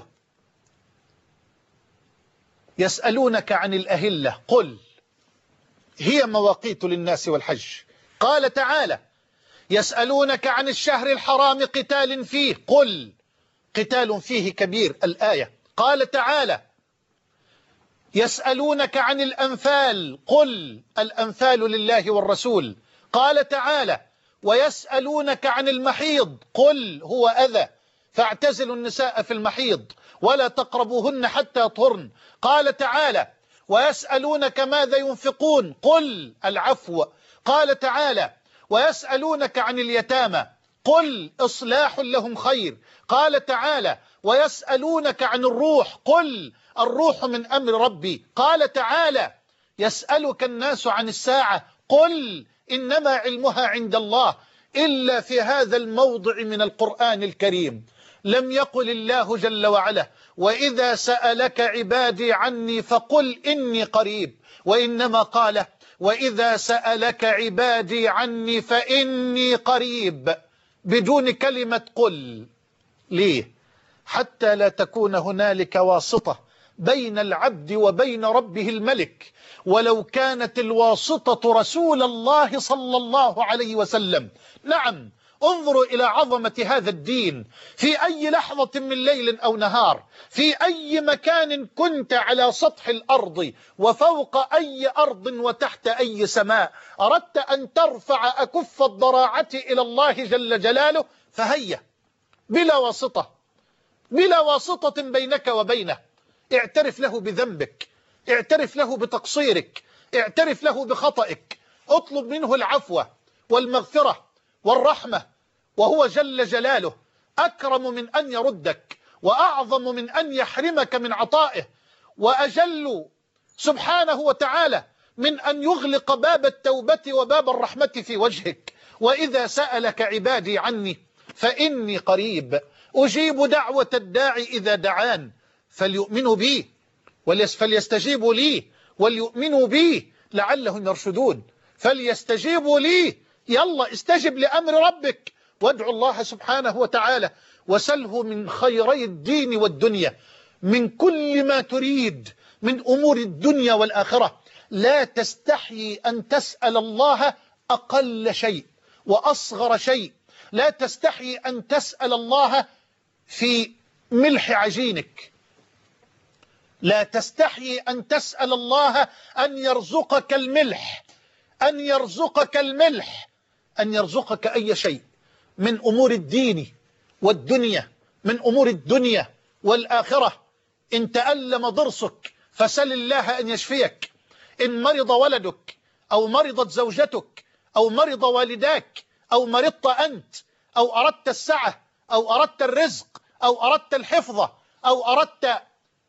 يسألونك عن الأهلة قل هي مواقيت للناس والحج. قال تعالى: يسألونك عن الشهر الحرام قتال فيه قل قتال فيه كبير. الآية قال تعالى: يسألونك عن الأنفال قل الأنفال لله والرسول. قال تعالى: ويسألونك عن المحيض قل هو أذى فاعتزلوا النساء في المحيض ولا تقربوهن حتى يطهرن. قال تعالى: ويسألونك ماذا ينفقون قل العفو. قال تعالى: ويسألونك عن اليتامى قل إصلاح لهم خير. قال تعالى: ويسألونك عن الروح قل الروح من أمر ربي. قال تعالى: يسألك الناس عن الساعة قل إنما علمها عند الله. إلا في هذا الموضع من القرآن الكريم لم يقل الله جل وعلا: وإذا سألك عبادي عني فقل إني قريب، وإنما قال: وإذا سألك عبادي عني فإني قريب، بدون كلمة قل. ليه؟ حتى لا تكون هنالك واسطة بين العبد وبين ربه الملك، ولو كانت الواسطة رسول الله صلى الله عليه وسلم. نعم، انظروا إلى عظمة هذا الدين. في أي لحظة من ليل أو نهار، في أي مكان كنت على سطح الأرض وفوق أي أرض وتحت أي سماء، أردت أن ترفع أكف الضراعة إلى الله جل جلاله، فهيا بلا واسطة، بلا واسطة بينك وبينه. اعترف له بذنبك، اعترف له بتقصيرك، اعترف له بخطئك، اطلب منه العفو والمغفرة والرحمة، وهو جل جلاله أكرم من أن يردك، وأعظم من أن يحرمك من عطائه، وأجل سبحانه وتعالى من أن يغلق باب التوبة وباب الرحمة في وجهك. وإذا سألك عبادي عني فإني قريب أجيب دعوة الداعي إذا دعان فليؤمنوا بي فليستجيبوا لي وليؤمنوا بي لعلهم يرشدون. فليستجيبوا لي، يلا استجب لأمر ربك وادعوا الله سبحانه وتعالى وسله من خيري الدين والدنيا، من كل ما تريد من أمور الدنيا والآخرة. لا تستحيي أن تسأل الله أقل شيء وأصغر شيء، لا تستحيي أن تسأل الله في ملح عجينك، لا تستحيي أن تسأل الله أن يرزقك الملح، أن يرزقك الملح، أن يرزقك أي شيء من أمور الدين والدنيا، من أمور الدنيا والآخرة. إن تألم ضرسك فسل الله أن يشفيك، إن مرض ولدك أو مرضت زوجتك أو مرض والداك أو مرضت أنت أو أردت السعة أو أردت الرزق أو أردت الحفظ أو أردت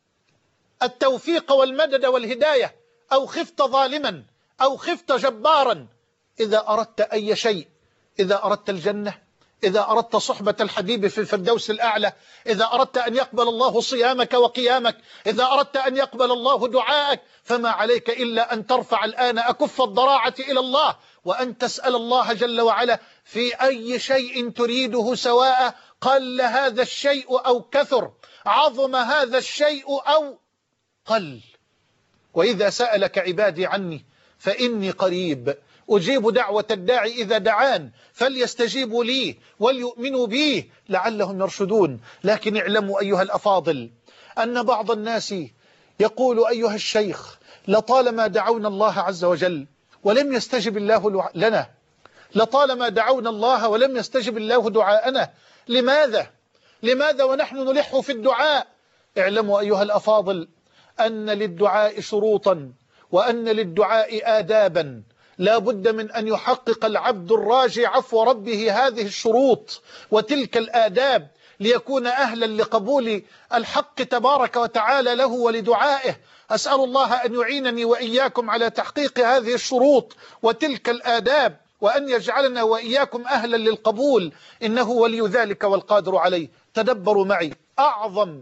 التوفيق والمدد والهداية أو خفت ظالما أو خفت جبارا، إذا أردت أي شيء، إذا أردت الجنة، إذا أردت صحبة الحبيب في الفردوس الأعلى، إذا أردت أن يقبل الله صيامك وقيامك، إذا أردت أن يقبل الله دعاءك، فما عليك إلا أن ترفع الآن أكف الضراعة إلى الله وأن تسأل الله جل وعلا في أي شيء تريده، سواء قل هذا الشيء أو كثر، عظم هذا الشيء أو قل. وإذا سألك عبادي عني فإني قريب أجيب دعوة الداعي إذا دعان فليستجيبوا لي وليؤمنوا بي لعلهم يرشدون. لكن اعلموا أيها الأفاضل أن بعض الناس يقول: أيها الشيخ، لطالما دعونا الله عز وجل ولم يستجب الله لنا، لطالما دعونا الله ولم يستجب الله دعاءنا، لماذا؟ لماذا ونحن نلح في الدعاء؟ اعلموا أيها الأفاضل أن للدعاء شروطا وأن للدعاء آدابا، لا بد من أن يحقق العبد الراجي عفو ربه هذه الشروط وتلك الآداب ليكون أهلا لقبول الحق تبارك وتعالى له ولدعائه. أسأل الله أن يعينني وإياكم على تحقيق هذه الشروط وتلك الآداب، وأن يجعلنا وإياكم أهلا للقبول، إنه ولي ذلك والقادر عليه. تدبروا معي أعظم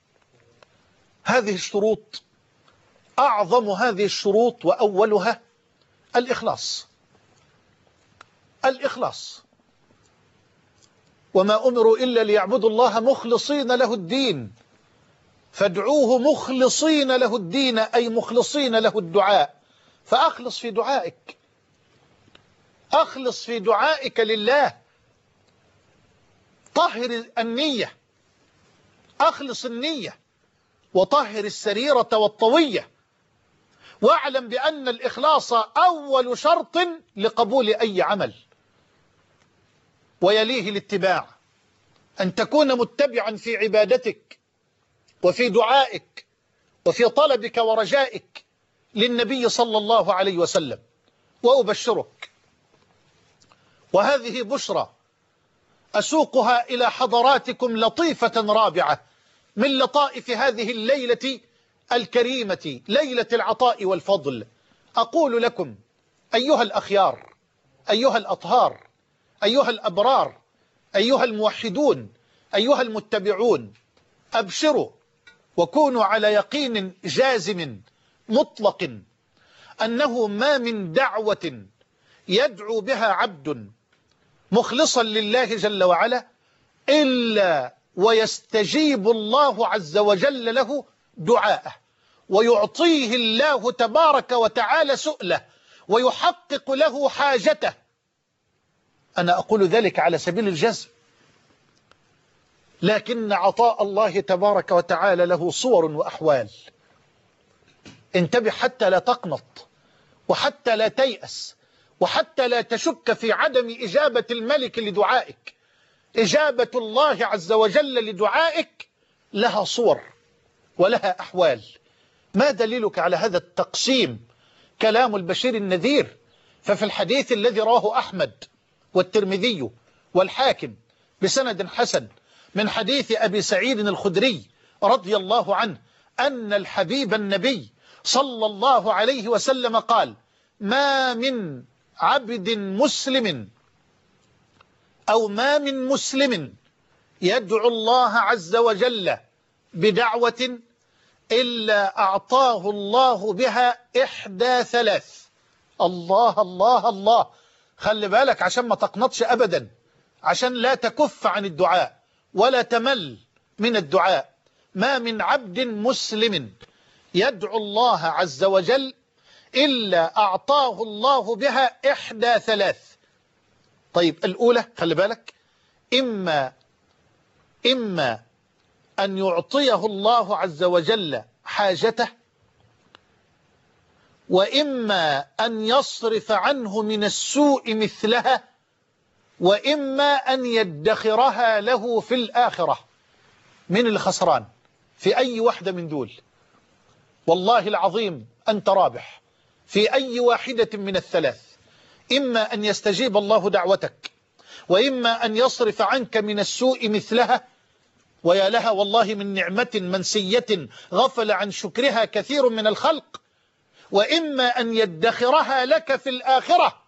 هذه الشروط، أعظم هذه الشروط وأولها الإخلاص. الإخلاص، وما أمروا إلا ليعبدوا الله مخلصين له الدين، فادعوه مخلصين له الدين، أي مخلصين له الدعاء. فأخلص في دعائك، أخلص في دعائك لله، طهر النية، أخلص النية وطهر السريرة والطوية، واعلم بأن الإخلاص أول شرط لقبول أي عمل، ويليه الاتباع، أن تكون متبعا في عبادتك وفي دعائك وفي طلبك ورجائك للنبي صلى الله عليه وسلم. وأبشرك، وهذه بشرى أسوقها إلى حضراتكم لطيفة رابعة من لطائف هذه الليلة الكريمة، ليلة العطاء والفضل. أقول لكم أيها الأخيار، أيها الأطهار، أيها الأبرار، أيها الموحدون، أيها المتبعون، أبشروا وكونوا على يقين جازم مطلق أنه ما من دعوة يدعو بها عبد مخلصا لله جل وعلا إلا ويستجيب الله عز وجل له دعاءه، ويعطيه الله تبارك وتعالى سؤله، ويحقق له حاجته. أنا أقول ذلك على سبيل الجزم، لكن عطاء الله تبارك وتعالى له صور وأحوال. انتبه حتى لا تقنط، وحتى لا تيأس، وحتى لا تشك في عدم إجابة الملك لدعائك. إجابة الله عز وجل لدعائك لها صور ولها أحوال. ما دليلك على هذا التقسيم؟ كلام البشير النذير. ففي الحديث الذي رواه أحمد والترمذي والحاكم بسند حسن من حديث أبي سعيد الخدري رضي الله عنه أن الحبيب النبي صلى الله عليه وسلم قال: ما من عبد مسلم أو ما من مسلم يدعو الله عز وجل بدعوة إلا أعطاه الله بها إحدى ثلاث. الله الله الله، خلي بالك عشان ما تقنطش أبدا، عشان لا تكف عن الدعاء ولا تمل من الدعاء. ما من عبد مسلم يدعو الله عز وجل إلا أعطاه الله بها إحدى ثلاث. طيب الأولى خلي بالك، إما إما أن يعطيه الله عز وجل حاجته، وإما أن يصرف عنه من السوء مثلها، وإما أن يدخرها له في الآخرة. من الخسران في أي واحدة من دول؟ والله العظيم أنت رابح في أي واحدة من الثلاث. إما أن يستجيب الله دعوتك، وإما أن يصرف عنك من السوء مثلها، ويا لها والله من نعمة منسية غفل عن شكرها كثير من الخلق، وإما أن يدخرها لك في الآخرة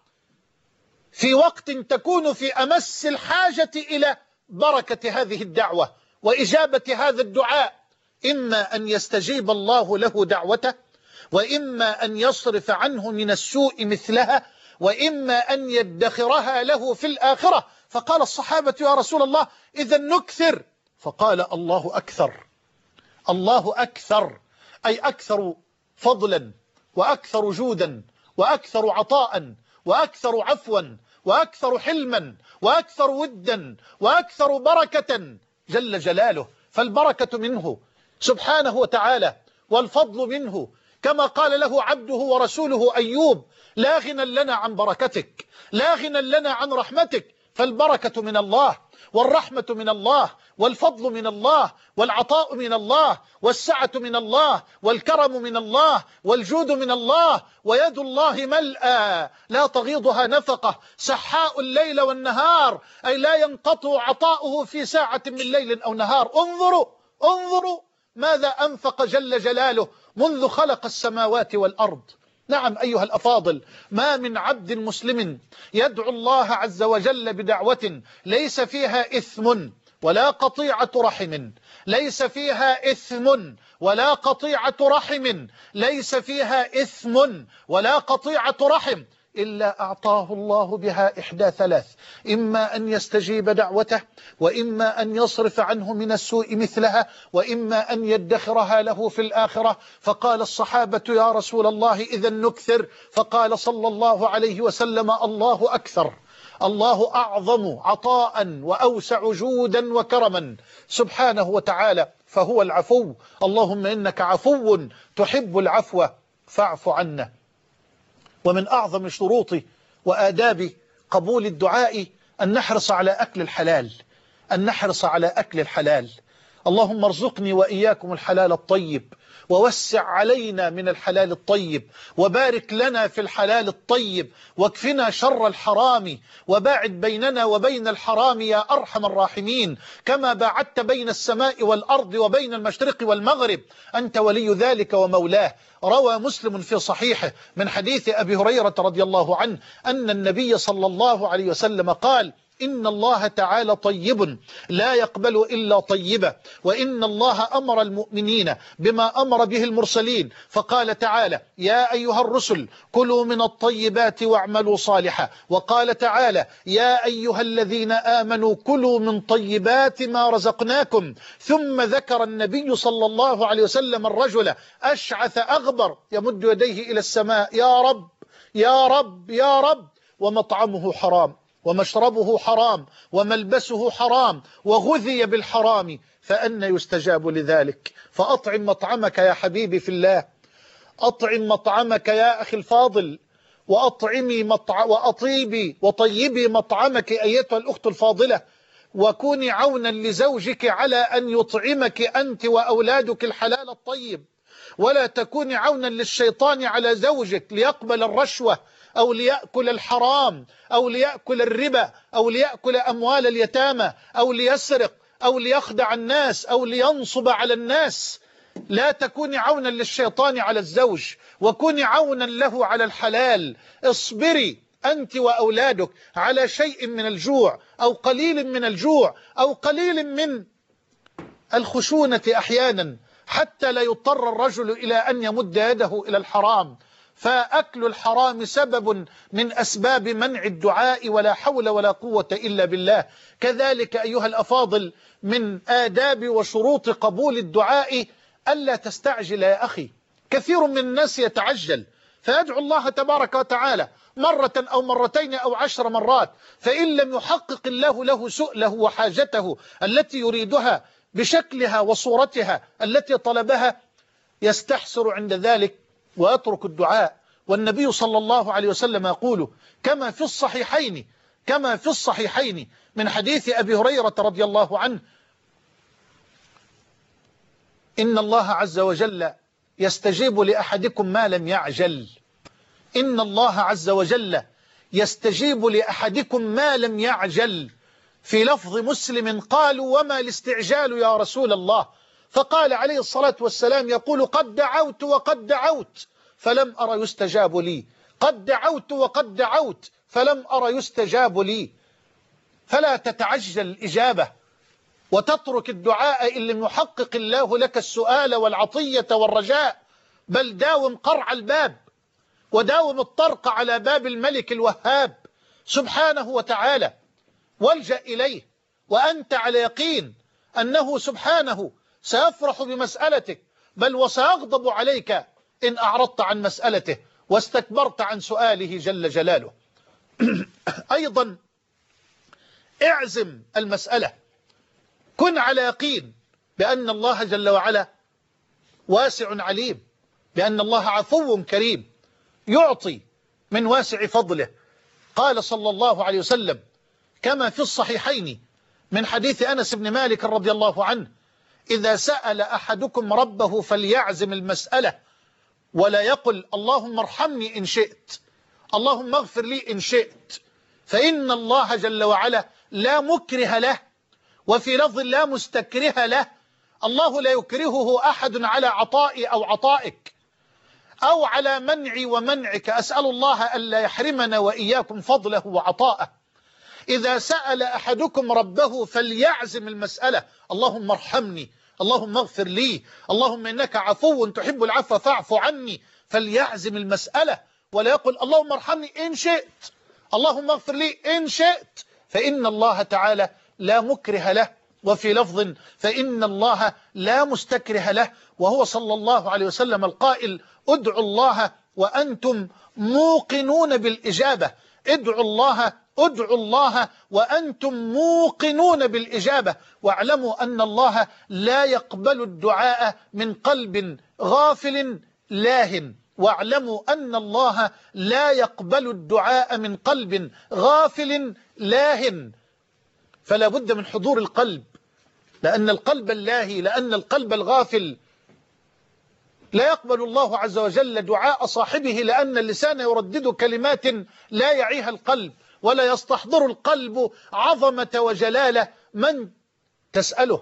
في وقت تكون في أمس الحاجة إلى بركة هذه الدعوة وإجابة هذا الدعاء. إما أن يستجيب الله له دعوته، وإما أن يصرف عنه من السوء مثلها، وإما أن يدخرها له في الآخرة. فقال الصحابة: يا رسول الله إذا نكثر. فقال: الله أكثر، الله أكثر، أي أكثر فضلا وأكثر جودا وأكثر عطاء وأكثر عفوا وأكثر حلما وأكثر ودا وأكثر بركة جل جلاله. فالبركة منه سبحانه وتعالى، والفضل منه، كما قال له عبده ورسوله أيوب: لا غنى لنا عن بركتك، لا غنى لنا عن رحمتك. فالبركة من الله، والرحمة من الله، والفضل من الله، والعطاء من الله، والسعة من الله، والكرم من الله، والجود من الله، ويد الله ملأى لا تغيضها نفقة، سحاء الليل والنهار، أي لا ينقطع عطاؤه في ساعة من ليل أو نهار. انظروا انظروا ماذا أنفق جل جلاله منذ خلق السماوات والأرض. نعم أيها الأفاضل، ما من عبد مسلم يدعو الله عز وجل بدعوة ليس فيها إثم ولا قطيعة رحم، ليس فيها إثم ولا قطيعة رحم، ليس فيها إثم ولا قطيعة رحم، إلا أعطاه الله بها إحدى ثلاث: إما أن يستجيب دعوته، وإما أن يصرف عنه من السوء مثلها، وإما أن يدخرها له في الآخرة. فقال الصحابة: يا رسول الله إذا نكثر. فقال صلى الله عليه وسلم: الله أكثر، الله أعظم عطاء وأوسع جودا وكرما سبحانه وتعالى. فهو العفو. اللهم إنك عفو تحب العفو فاعف عنا. ومن أعظم شروط وآداب قبول الدعاء أن نحرص على أكل الحلال، أن نحرص على أكل الحلال. اللهم ارزقني وإياكم الحلال الطيب، ووسع علينا من الحلال الطيب، وبارك لنا في الحلال الطيب، واكفنا شر الحرام، وباعد بيننا وبين الحرام يا أرحم الراحمين، كما باعدت بين السماء والأرض وبين المشرق والمغرب، أنت ولي ذلك ومولاه. روى مسلم في صحيحه من حديث أبي هريرة رضي الله عنه أن النبي صلى الله عليه وسلم قال: إن الله تعالى طيب لا يقبل إلا طيبا، وإن الله أمر المؤمنين بما أمر به المرسلين، فقال تعالى: يا أيها الرسل كلوا من الطيبات واعملوا صالحا، وقال تعالى: يا أيها الذين آمنوا كلوا من طيبات ما رزقناكم. ثم ذكر النبي صلى الله عليه وسلم الرجل أشعث أغبر يمد يديه إلى السماء: يا رب يا رب يا رب، ومطعمه حرام ومشربه حرام وملبسه حرام وغذي بالحرام، فأنى يستجاب لذلك؟ فأطعم مطعمك يا حبيبي في الله، أطعم مطعمك يا أخي الفاضل، وأطعمي مطع... وأطيبي وطيبي مطعمك أيتها الأخت الفاضلة، وكوني عونا لزوجك على أن يطعمك أنت وأولادك الحلال الطيب، ولا تكوني عونا للشيطان على زوجك ليقبل الرشوة أو ليأكل الحرام أو ليأكل الربا أو ليأكل أموال اليتامى أو ليسرق أو ليخدع الناس أو لينصب على الناس. لا تكوني عونا للشيطان على الزوج، وكوني عونا له على الحلال. اصبري أنت وأولادك على شيء من الجوع أو قليل من الجوع أو قليل من الخشونة أحيانا، حتى لا يضطر الرجل إلى أن يمد يده إلى الحرام. فأكل الحرام سبب من أسباب منع الدعاء، ولا حول ولا قوة إلا بالله. كذلك أيها الأفاضل من آداب وشروط قبول الدعاء ألا تستعجل يا أخي. كثير من الناس يتعجل فيدعو الله تبارك وتعالى مرة أو مرتين أو عشر مرات، فإن لم يحقق الله له سؤله وحاجته التي يريدها بشكلها وصورتها التي طلبها يستحسر عند ذلك ويترك الدعاء. والنبي صلى الله عليه وسلم يقول كما في الصحيحين كما في الصحيحين من حديث أبي هريرة رضي الله عنه: إن الله عز وجل يستجيب لأحدكم ما لم يعجل. إن الله عز وجل يستجيب لأحدكم ما لم يعجل. في لفظ مسلم قالوا: وما الاستعجال يا رسول الله؟ فقال عليه الصلاة والسلام يقول: قد دعوت وقد دعوت فلم أرى يستجاب لي، قد دعوت وقد دعوت فلم أرى يستجاب لي. فلا تتعجل الإجابة وتترك الدعاء إن لم يحقق الله لك السؤال والعطية والرجاء، بل داوم قرع الباب وداوم الطرق على باب الملك الوهاب سبحانه وتعالى، والجأ إليه وأنت على يقين أنه سبحانه سيفرح بمسألتك، بل وسيغضب عليك إن أعرضت عن مسألته واستكبرت عن سؤاله جل جلاله. أيضا اعزم المسألة، كن على يقين بأن الله جل وعلا واسع عليم، بأن الله عفو كريم يعطي من واسع فضله. قال صلى الله عليه وسلم كما في الصحيحين من حديث أنس بن مالك رضي الله عنه: إذا سأل أحدكم ربه فليعزم المسألة، ولا يقل اللهم ارحمني إن شئت، اللهم اغفر لي إن شئت، فإن الله جل وعلا لا مكره له، وفي لفظ لا مستكره له. الله لا يكرهه أحد على عطائي أو عطائك أو على منعي ومنعك. أسأل الله ألا يحرمنا وإياكم فضله وعطاءه. إذا سأل أحدكم ربه فليعزم المسألة: اللهم ارحمني، اللهم اغفر لي، اللهم إنك عفو تحب العفو فاعف عني. فليعزم المسألة ولا يقول اللهم ارحمني إن شئت، اللهم اغفر لي إن شئت، فإن الله تعالى لا مكره له، وفي لفظ فإن الله لا مستكره له. وهو صلى الله عليه وسلم القائل: ادعوا الله وأنتم موقنون بالإجابة. ادعوا الله ادعوا الله وأنتم موقنون بالإجابة، واعلموا أن الله لا يقبل الدعاء من قلب غافل لاهٍ، واعلموا أن الله لا يقبل الدعاء من قلب غافل لاهٍ. فلا بد من حضور القلب، لأن القلب اللاهي، لأن القلب الغافل لا يقبل الله عز وجل دعاء صاحبه، لأن اللسان يردد كلمات لا يعيها القلب، ولا يستحضر القلب عظمة وجلال من تسأله.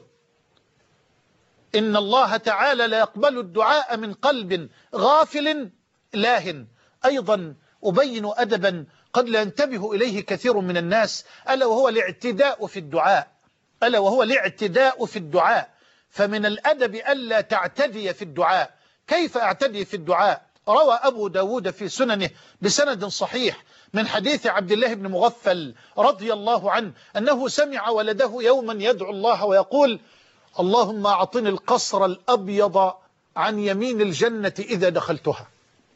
إن الله تعالى لا يقبل الدعاء من قلب غافل لاه. أيضا أبين أدبا قد لا ينتبه إليه كثير من الناس، ألا وهو الاعتداء في الدعاء ألا وهو الاعتداء في الدعاء فمن الأدب ألا تعتدي في الدعاء. كيف أعتدي في الدعاء؟ روى أبو داود في سننه بسند صحيح من حديث عبد الله بن مغفل رضي الله عنه أنه سمع ولده يوما يدعو الله ويقول: اللهم أعطني القصر الأبيض عن يمين الجنة إذا دخلتها.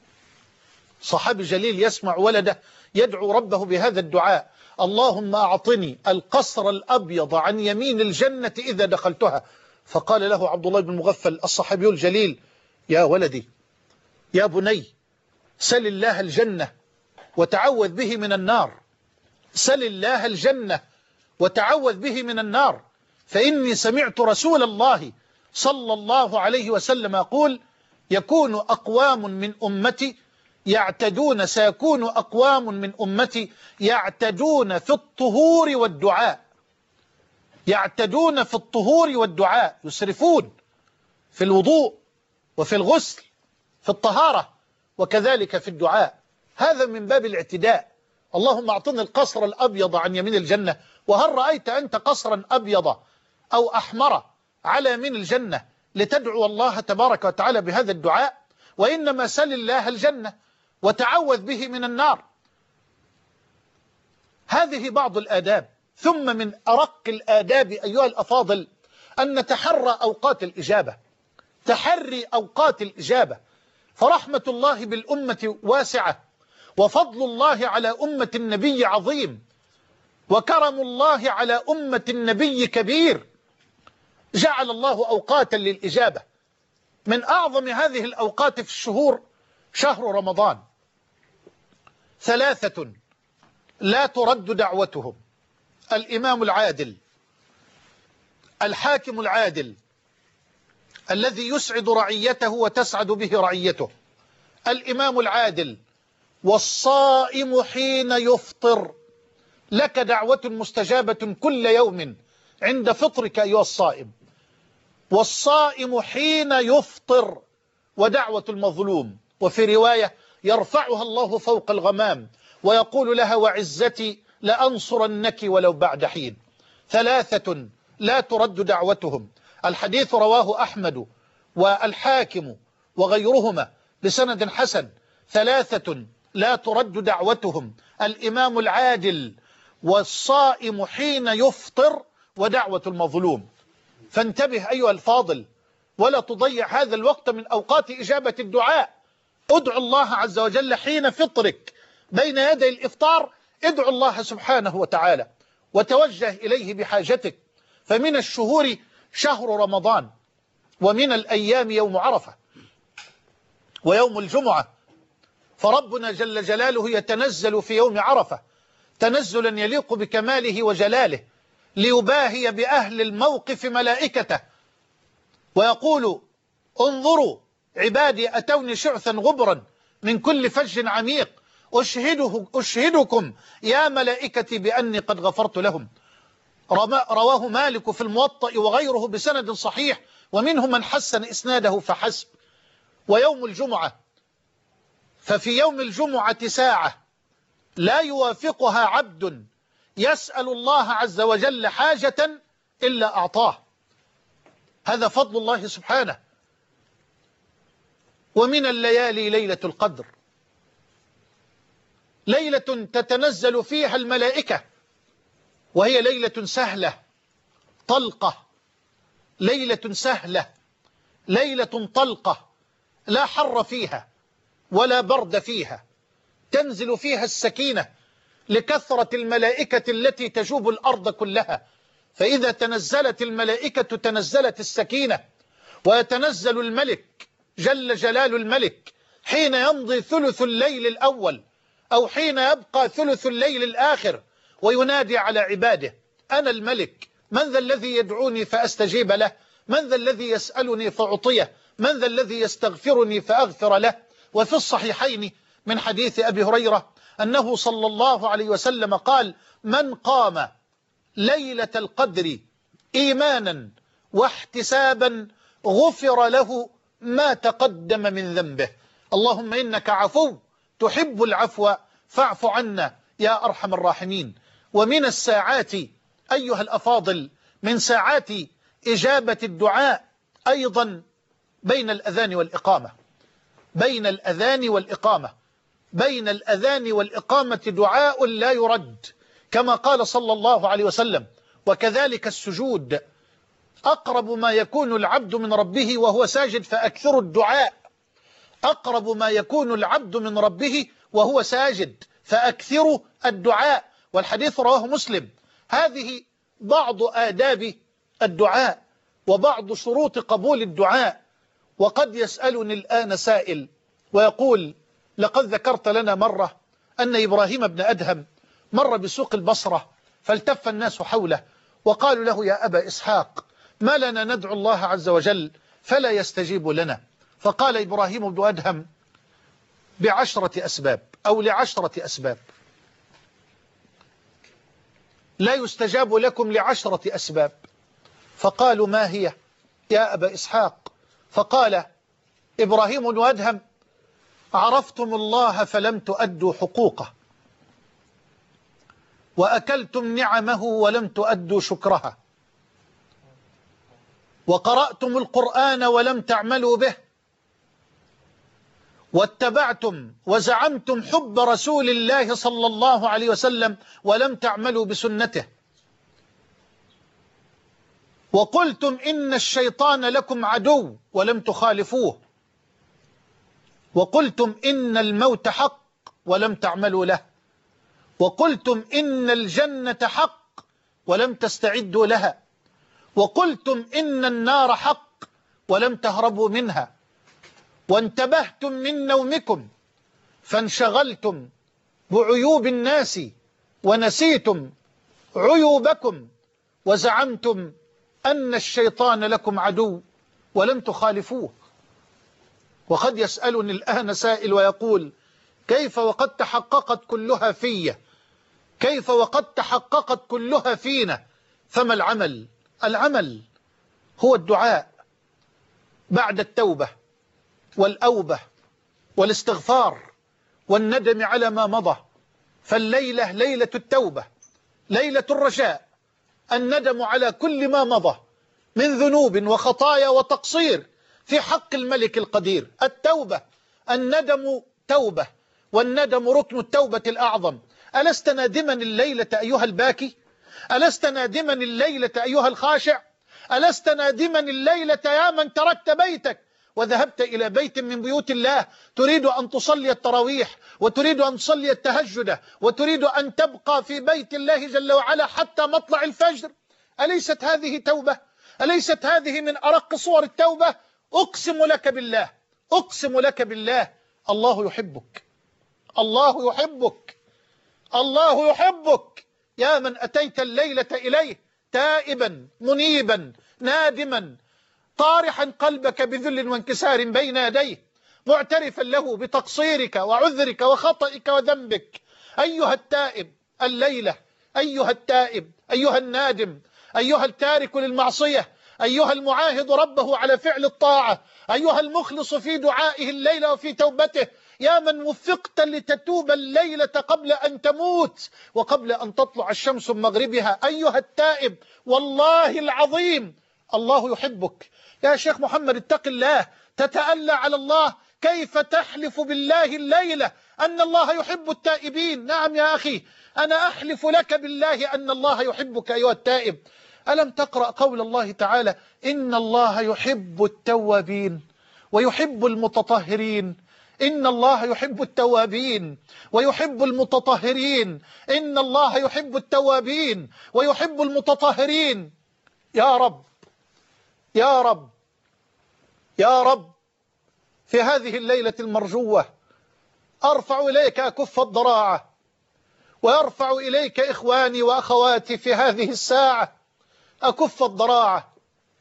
صحابي جليل يسمع ولده يدعو ربه بهذا الدعاء: اللهم أعطني القصر الأبيض عن يمين الجنة إذا دخلتها. فقال له عبد الله بن مغفل الصحابي الجليل: يا ولدي، يا بني، سل الله الجنة وتعوذ به من النار، سل الله الجنة وتعوذ به من النار، فإني سمعت رسول الله صلى الله عليه وسلم يقول: يكون أقوام من أمتي يعتدون سيكون أقوام من أمتي يعتدون في الطهور والدعاء يعتدون في الطهور والدعاء يسرفون في الوضوء وفي الغسل في الطهارة وكذلك في الدعاء. هذا من باب الاعتداء. اللهم أعطني القصر الأبيض عن يمين الجنة. وهل رأيت أنت قصرا أبيض أو أحمر على يمين الجنة لتدعو الله تبارك وتعالى بهذا الدعاء؟ وإنما سل الله الجنة وتعوذ به من النار. هذه بعض الآداب. ثم من أرق الآداب أيها الأفاضل أن نتحرى أوقات الإجابة، تحري أوقات الإجابة. فرحمة الله بالأمة واسعة، وفضل الله على أمة النبي عظيم، وكرم الله على أمة النبي كبير. جعل الله أوقاتا للإجابة. من أعظم هذه الأوقات في الشهور شهر رمضان. ثلاثة لا ترد دعوتهم: الإمام العادل، الحاكم العادل الذي يسعد رعيته وتسعد به رعيته، الإمام العادل، والصائم حين يفطر. لك دعوة مستجابة كل يوم عند فطرك أيها الصائم. والصائم حين يفطر، ودعوة المظلوم. وفي رواية: يرفعها الله فوق الغمام ويقول لها: وعزتي لأنصرنك ولو بعد حين. ثلاثة لا ترد دعوتهم. الحديث رواه أحمد والحاكم وغيرهما بسند حسن. ثلاثة لا ترد دعوتهم: الإمام العادل، والصائم حين يفطر، ودعوة المظلوم. فانتبه أيها الفاضل، ولا تضيع هذا الوقت من أوقات إجابة الدعاء. ادعو الله عز وجل حين فطرك بين يدي الإفطار. ادعو الله سبحانه وتعالى وتوجه إليه بحاجتك. فمن الشهور شهر رمضان، ومن الأيام يوم عرفة ويوم الجمعة. فربنا جل جلاله يتنزل في يوم عرفة تنزلا يليق بكماله وجلاله، ليباهي بأهل الموقف ملائكته، ويقول: انظروا عبادي أتوني شعثا غبرا من كل فج عميق، أشهده أشهدكم يا ملائكتي بأني قد غفرت لهم. رواه مالك في الموطأ وغيره بسند صحيح، ومنه من حسن إسناده فحسب. ويوم الجمعة، ففي يوم الجمعة ساعة لا يوافقها عبد يسأل الله عز وجل حاجة إلا أعطاه. هذا فضل الله سبحانه. ومن الليالي ليلة القدر، ليلة تتنزل فيها الملائكة، وهي ليلة سهلة طلقة، ليلة سهلة، ليلة طلقة، لا حر فيها ولا برد فيها، تنزل فيها السكينة لكثرة الملائكة التي تجوب الأرض كلها، فإذا تنزلت الملائكة تنزلت السكينة، ويتنزل الملك جل جلال الملك حين يمضي ثلث الليل الأول أو حين يبقى ثلث الليل الآخر، وينادي على عباده: أنا الملك، من ذا الذي يدعوني فأستجيب له؟ من ذا الذي يسألني فأعطيه؟ من ذا الذي يستغفرني فأغفر له؟ وفي الصحيحين من حديث أبي هريرة أنه صلى الله عليه وسلم قال: من قام ليلة القدر إيمانا واحتسابا غفر له ما تقدم من ذنبه. اللهم إنك عفو تحب العفو فاعف عنا يا أرحم الراحمين. ومن الساعات أيها الأفاضل، من ساعات إجابة الدعاء أيضا بين الأذان والإقامة. بين الأذان والإقامة بين الأذان والإقامة دعاء لا يرد، كما قال صلى الله عليه وسلم: وكذلك السجود، أقرب ما يكون العبد من ربه وهو ساجد فأكثروا الدعاء. أقرب ما يكون العبد من ربه وهو ساجد فأكثروا الدعاء. والحديث رواه مسلم. هذه بعض آداب الدعاء وبعض شروط قبول الدعاء. وقد يسألني الآن سائل ويقول: لقد ذكرت لنا مرة أن إبراهيم بن أدهم مر بسوق البصرة فالتف الناس حوله وقالوا له: يا أبا إسحاق، ما لنا ندعو الله عز وجل فلا يستجيب لنا؟ فقال إبراهيم بن أدهم: بعشرة أسباب أو لعشرة أسباب. لا يستجاب لكم لعشرة أسباب. فقالوا: ما هي يا أبا إسحاق؟ فقال إبراهيم بن أدهم: عرفتم الله فلم تؤدوا حقوقه، وأكلتم نعمه ولم تؤدوا شكرها، وقرأتم القرآن ولم تعملوا به، واتبعتم وزعمتم حب رسول الله صلى الله عليه وسلم ولم تعملوا بسنته، وقلتم إن الشيطان لكم عدو ولم تخالفوه، وقلتم إن الموت حق ولم تعملوا له، وقلتم إن الجنة حق ولم تستعدوا لها، وقلتم إن النار حق ولم تهربوا منها، وانتبهتم من نومكم فانشغلتم بعيوب الناس ونسيتم عيوبكم، وزعمتم أن الشيطان لكم عدو ولم تخالفوه. وقد يسألني الآن سائل ويقول: كيف وقد تحققت كلها في كيف وقد تحققت كلها فينا؟ فما العمل؟ العمل هو الدعاء بعد التوبة والأوبة والاستغفار والندم على ما مضى. فالليلة ليلة التوبة، ليلة الرجاء، الندم على كل ما مضى من ذنوب وخطايا وتقصير في حق الملك القدير. التوبة، الندم توبة، والندم ركن التوبة الأعظم. ألست نادما الليلة أيها الباكي؟ ألست نادما الليلة أيها الخاشع؟ ألست نادما الليلة يا من تركت بيتك وذهبت إلى بيت من بيوت الله تريد أن تصلي التراويح وتريد أن تصلي التهجد وتريد أن تبقى في بيت الله جل وعلا حتى مطلع الفجر؟ أليست هذه توبة؟ أليست هذه من أرق صور التوبة؟ أقسم لك بالله، أقسم لك بالله، الله يحبك، الله يحبك، الله يحبك يا من أتيت الليلة إليه تائبا منيبا نادما طارحا قلبك بذل وانكسار بين يديه، معترفا له بتقصيرك وعذرك وخطئك وذنبك. أيها التائب الليلة، أيها التائب، أيها النادم، أيها التارك للمعصية، أيها المعاهد ربه على فعل الطاعة، أيها المخلص في دعائه الليلة وفي توبته، يا من وفقت لتتوب الليلة قبل أن تموت وقبل أن تطلع الشمس من مغربها. أيها التائب، والله العظيم الله يحبك. يا شيخ محمد اتق الله، تتألى على الله، كيف تحلف بالله الليلة أن الله يحب التائبين؟ نعم يا أخي، أنا أحلف لك بالله أن الله يحبك أيها التائب. ألم تقرأ قول الله تعالى: إن الله يحب التوابين ويحب المتطهرين؟ إن الله يحب التوابين ويحب المتطهرين. إن الله يحب التوابين ويحب المتطهرين. يا رب يا رب يا رب، في هذه الليلة المرجوة أرفع إليك أكف الضراعة، ويرفع إليك إخواني وأخواتي في هذه الساعة أكف الضراعة.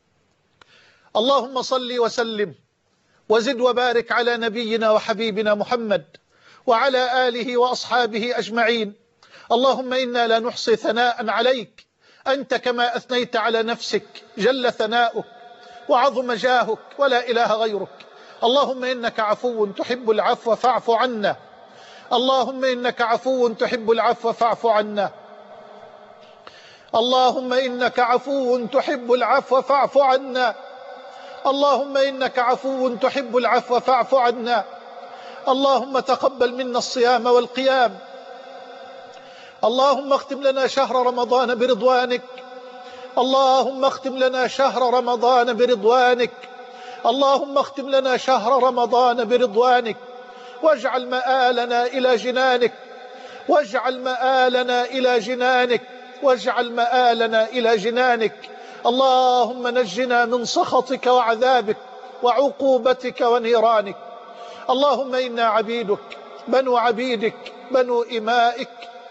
اللهم صل وسلم وزد وبارك على نبينا وحبيبنا محمد وعلى آله وأصحابه أجمعين. اللهم إنا لا نحصي ثناء عليك، أنت كما أثنيت على نفسك، جل ثناؤك وعظم جاهك ولا إله غيرك. اللهم إنك عفو تحب العفو فاعف عنا. اللهم إنك عفو تحب العفو فاعف عنا. اللهم إنك عفو تحب العفو فاعف عنا. اللهم إنك عفو تحب العفو فاعف عنا. اللهم تقبل منا الصيام والقيام. اللهم اختم لنا شهر رمضان برضوانك. اللهم اختم لنا شهر رمضان برضوانك. اللهم اختم لنا شهر رمضان برضوانك، واجعل مآلنا إلى جنانك، واجعل مآلنا إلى جنانك، واجعل مآلنا إلى جنانك. اللهم نجنا من سخطك وعذابك وعقوبتك ونيرانك. اللهم إنا عبيدك بنو عبيدك بنو إمائك،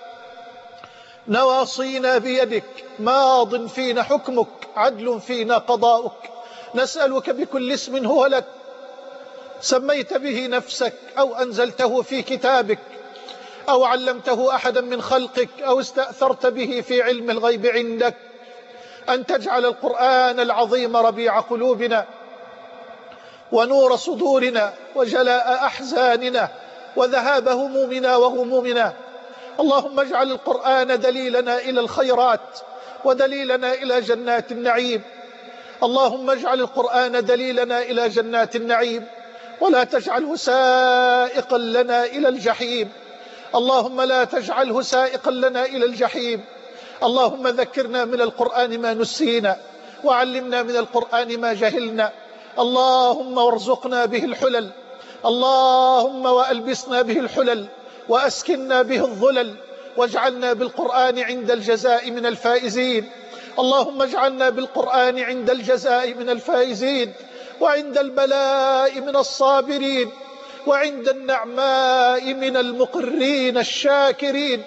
نواصينا بيدك، ماض فينا حكمك، عدل فينا قضاؤك. نسألك بكل اسم هو لك سميت به نفسك أو أنزلته في كتابك أو علمته أحدا من خلقك أو استأثرت به في علم الغيب عندك، أن تجعل القرآن العظيم ربيع قلوبنا ونور صدورنا وجلاء أحزاننا وذهاب همومنا وغمومنا. اللهم اجعل القرآن دليلنا إلى الخيرات ودليلنا إلى جنات النعيم. اللهم اجعل القرآن دليلنا إلى جنات النعيم، ولا تجعله سائقا لنا إلى الجحيم. اللهم لا تجعله سائقا لنا إلى الجحيم. اللهم ذكرنا من القرآن ما نسينا، وعلمنا من القرآن ما جهلنا. اللهم وارزقنا به الحلل. اللهم وألبسنا به الحلل وأسكننا به الظلل، واجعلنا بالقرآن عند الجزاء من الفائزين. اللهم اجعلنا بالقرآن عند الجزاء من الفائزين، وعند البلاء من الصابرين، وعند النعماء من المقرين الشاكرين.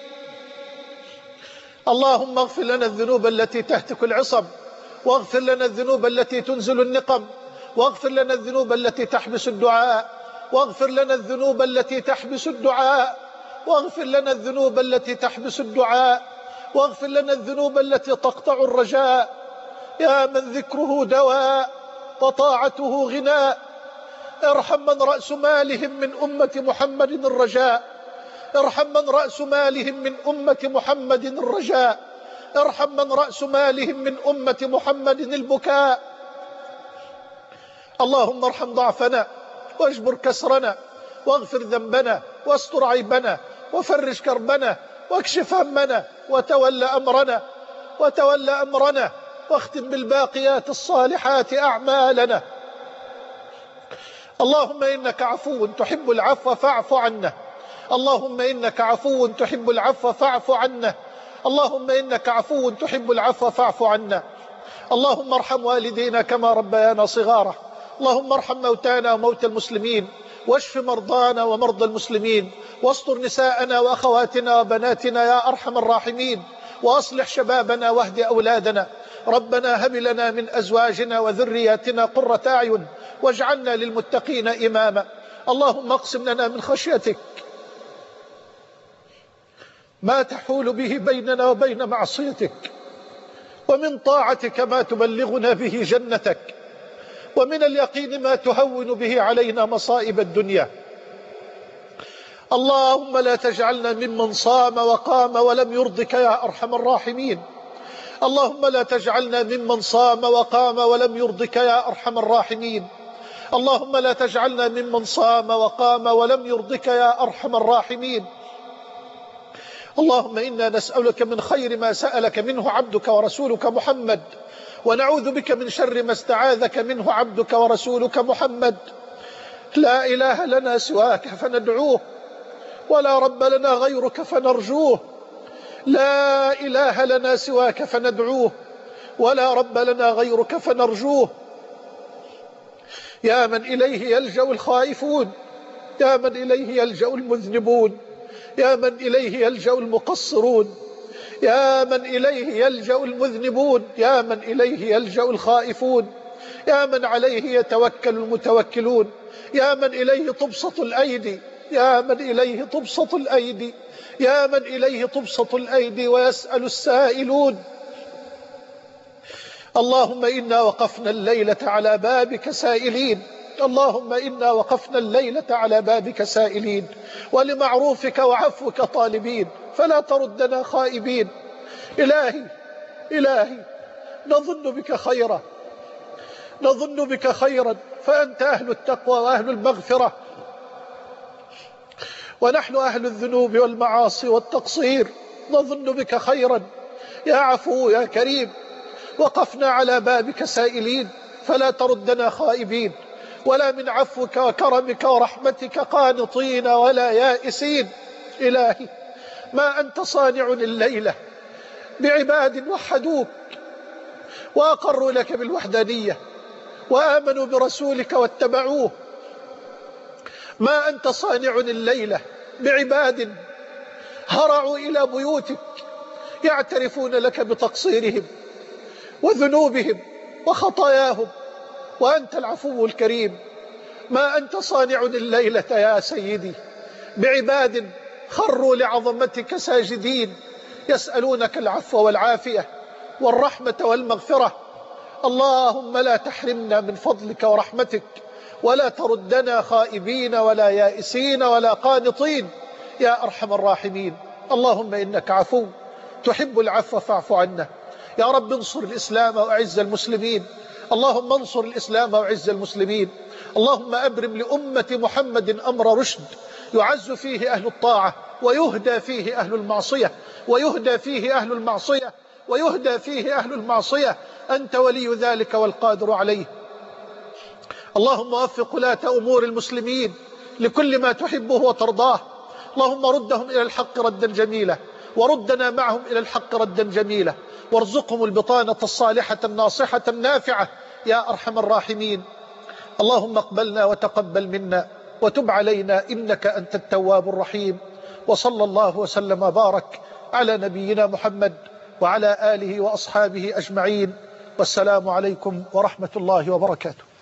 اللهم اغفر لنا الذنوب التي تهتك العصب، واغفر لنا الذنوب التي تنزل النقم، واغفر لنا الذنوب التي تحبس الدعاء، واغفر لنا الذنوب التي تحبس الدعاء، واغفر لنا الذنوب التي تحبس الدعاء، واغفر لنا الذنوب التي تقطع الرجاء. يا من ذكره دواء وطاعته غناء، ارحم من رأس مالهم من أمة محمد الرجاء، ارحم من رأس مالهم من أمة محمد الرجاء، ارحم من رأس مالهم من أمة محمد البكاء. اللهم ارحم ضعفنا واجبر كسرنا واغفر ذنبنا واستر عيبنا وفرج كربنا واكشف همنا وتول أمرنا وتول أمرنا واختم بالباقيات الصالحات أعمالنا. اللهم إنك عفو تحب العفو فاعف عنا. اللهم إنك عفو تحب العفو فاعف عنا. اللهم إنك عفو تحب العفو فاعف عنا. اللهم ارحم والدينا كما ربيانا صغارا. اللهم ارحم موتانا وموتى المسلمين، واشف مرضانا ومرضى المسلمين، واستر نساءنا وأخواتنا وبناتنا يا أرحم الراحمين، وأصلح شبابنا واهد أولادنا. ربنا هب لنا من أزواجنا وذرياتنا قرة أعين واجعلنا للمتقين إماما. اللهم اقسم لنا من خشيتك ما تحول به بيننا وبين معصيتك، ومن طاعتك ما تبلغنا به جنتك، ومن اليقين ما تهون به علينا مصائب الدنيا. اللهم لا تجعلنا ممن صام وقام ولم يرضك يا أرحم الراحمين. اللهم لا تجعلنا ممن صام وقام ولم يرضك يا أرحم الراحمين. اللهم لا تجعلنا ممن صام وقام ولم يرضك يا أرحم الراحمين. اللهم إنا نسألك من خير ما سألك منه عبدك ورسولك محمد، ونعوذ بك من شر ما استعاذك منه عبدك ورسولك محمد. لا إله لنا سواك فندعوه، ولا رب لنا غيرك فنرجوه. لا إله لنا سواك فندعوه، ولا رب لنا غيرك فنرجوه. يا من إليه يلجأ الخائفون، يا من إليه يلجأ المذنبون، يا من إليه يلجأ المقصرون، يا من إليه يلجأ المذنبون، يا من إليه يلجأ الخائفون، يا من عليه يتوكل المتوكلون، يا من إليه تبسط الأيدي، يا من إليه تبسط الأيدي، يا من إليه تبسط الأيدي ويسأل السائلون. اللهم إنا وقفنا الليلة على بابك سائلين، اللهم إنا وقفنا الليلة على بابك سائلين، ولمعروفك وعفوك طالبين، فلا تردنا خائبين. إلهي إلهي نظن بك خيرا، نظن بك خيرا، فأنت أهل التقوى وأهل المغفرة، ونحن أهل الذنوب والمعاصي والتقصير. نظن بك خيرا يا عفو يا كريم، وقفنا على بابك سائلين، فلا تردنا خائبين، ولا من عفوك وكرمك ورحمتك قانطين ولا يائسين. إلهي ما أنت صانع الليلة بعباد وحدوك وأقروا لك بالوحدانية وآمنوا برسولك واتبعوه، ما أنت صانع الليلة بعباد هرعوا إلى بيوتك يعترفون لك بتقصيرهم وذنوبهم وخطاياهم، وأنت العفو الكريم. ما أنت صانع الليلة يا سيدي بعباد خروا لعظمتك ساجدين يسألونك العفو والعافية والرحمة والمغفرة. اللهم لا تحرمنا من فضلك ورحمتك، ولا تردنا خائبين ولا يائسين ولا قانطين يا أرحم الراحمين. اللهم إنك عفو تحب العفو فاعف عنا. يا رب انصر الإسلام وأعز المسلمين، اللهم انصر الإسلام وأعز المسلمين. اللهم أبرم لأمة محمد أمر رشد يعز فيه أهل الطاعة ويهدى فيه أهل المعصية، ويهدى فيه أهل المعصية ويهدى فيه أهل المعصية. أنت ولي ذلك والقادر عليه. اللهم وفق ولاة أمور المسلمين لكل ما تحبه وترضاه. اللهم ردهم إلى الحق ردا جميلا، وردنا معهم إلى الحق ردا جميلا، وارزقهم البطانة الصالحة الناصحة النافعة يا أرحم الراحمين. اللهم اقبلنا وتقبل منا وتب علينا إنك أنت التواب الرحيم. وصلى الله وسلم وبارك على نبينا محمد وعلى آله وأصحابه أجمعين، والسلام عليكم ورحمة الله وبركاته.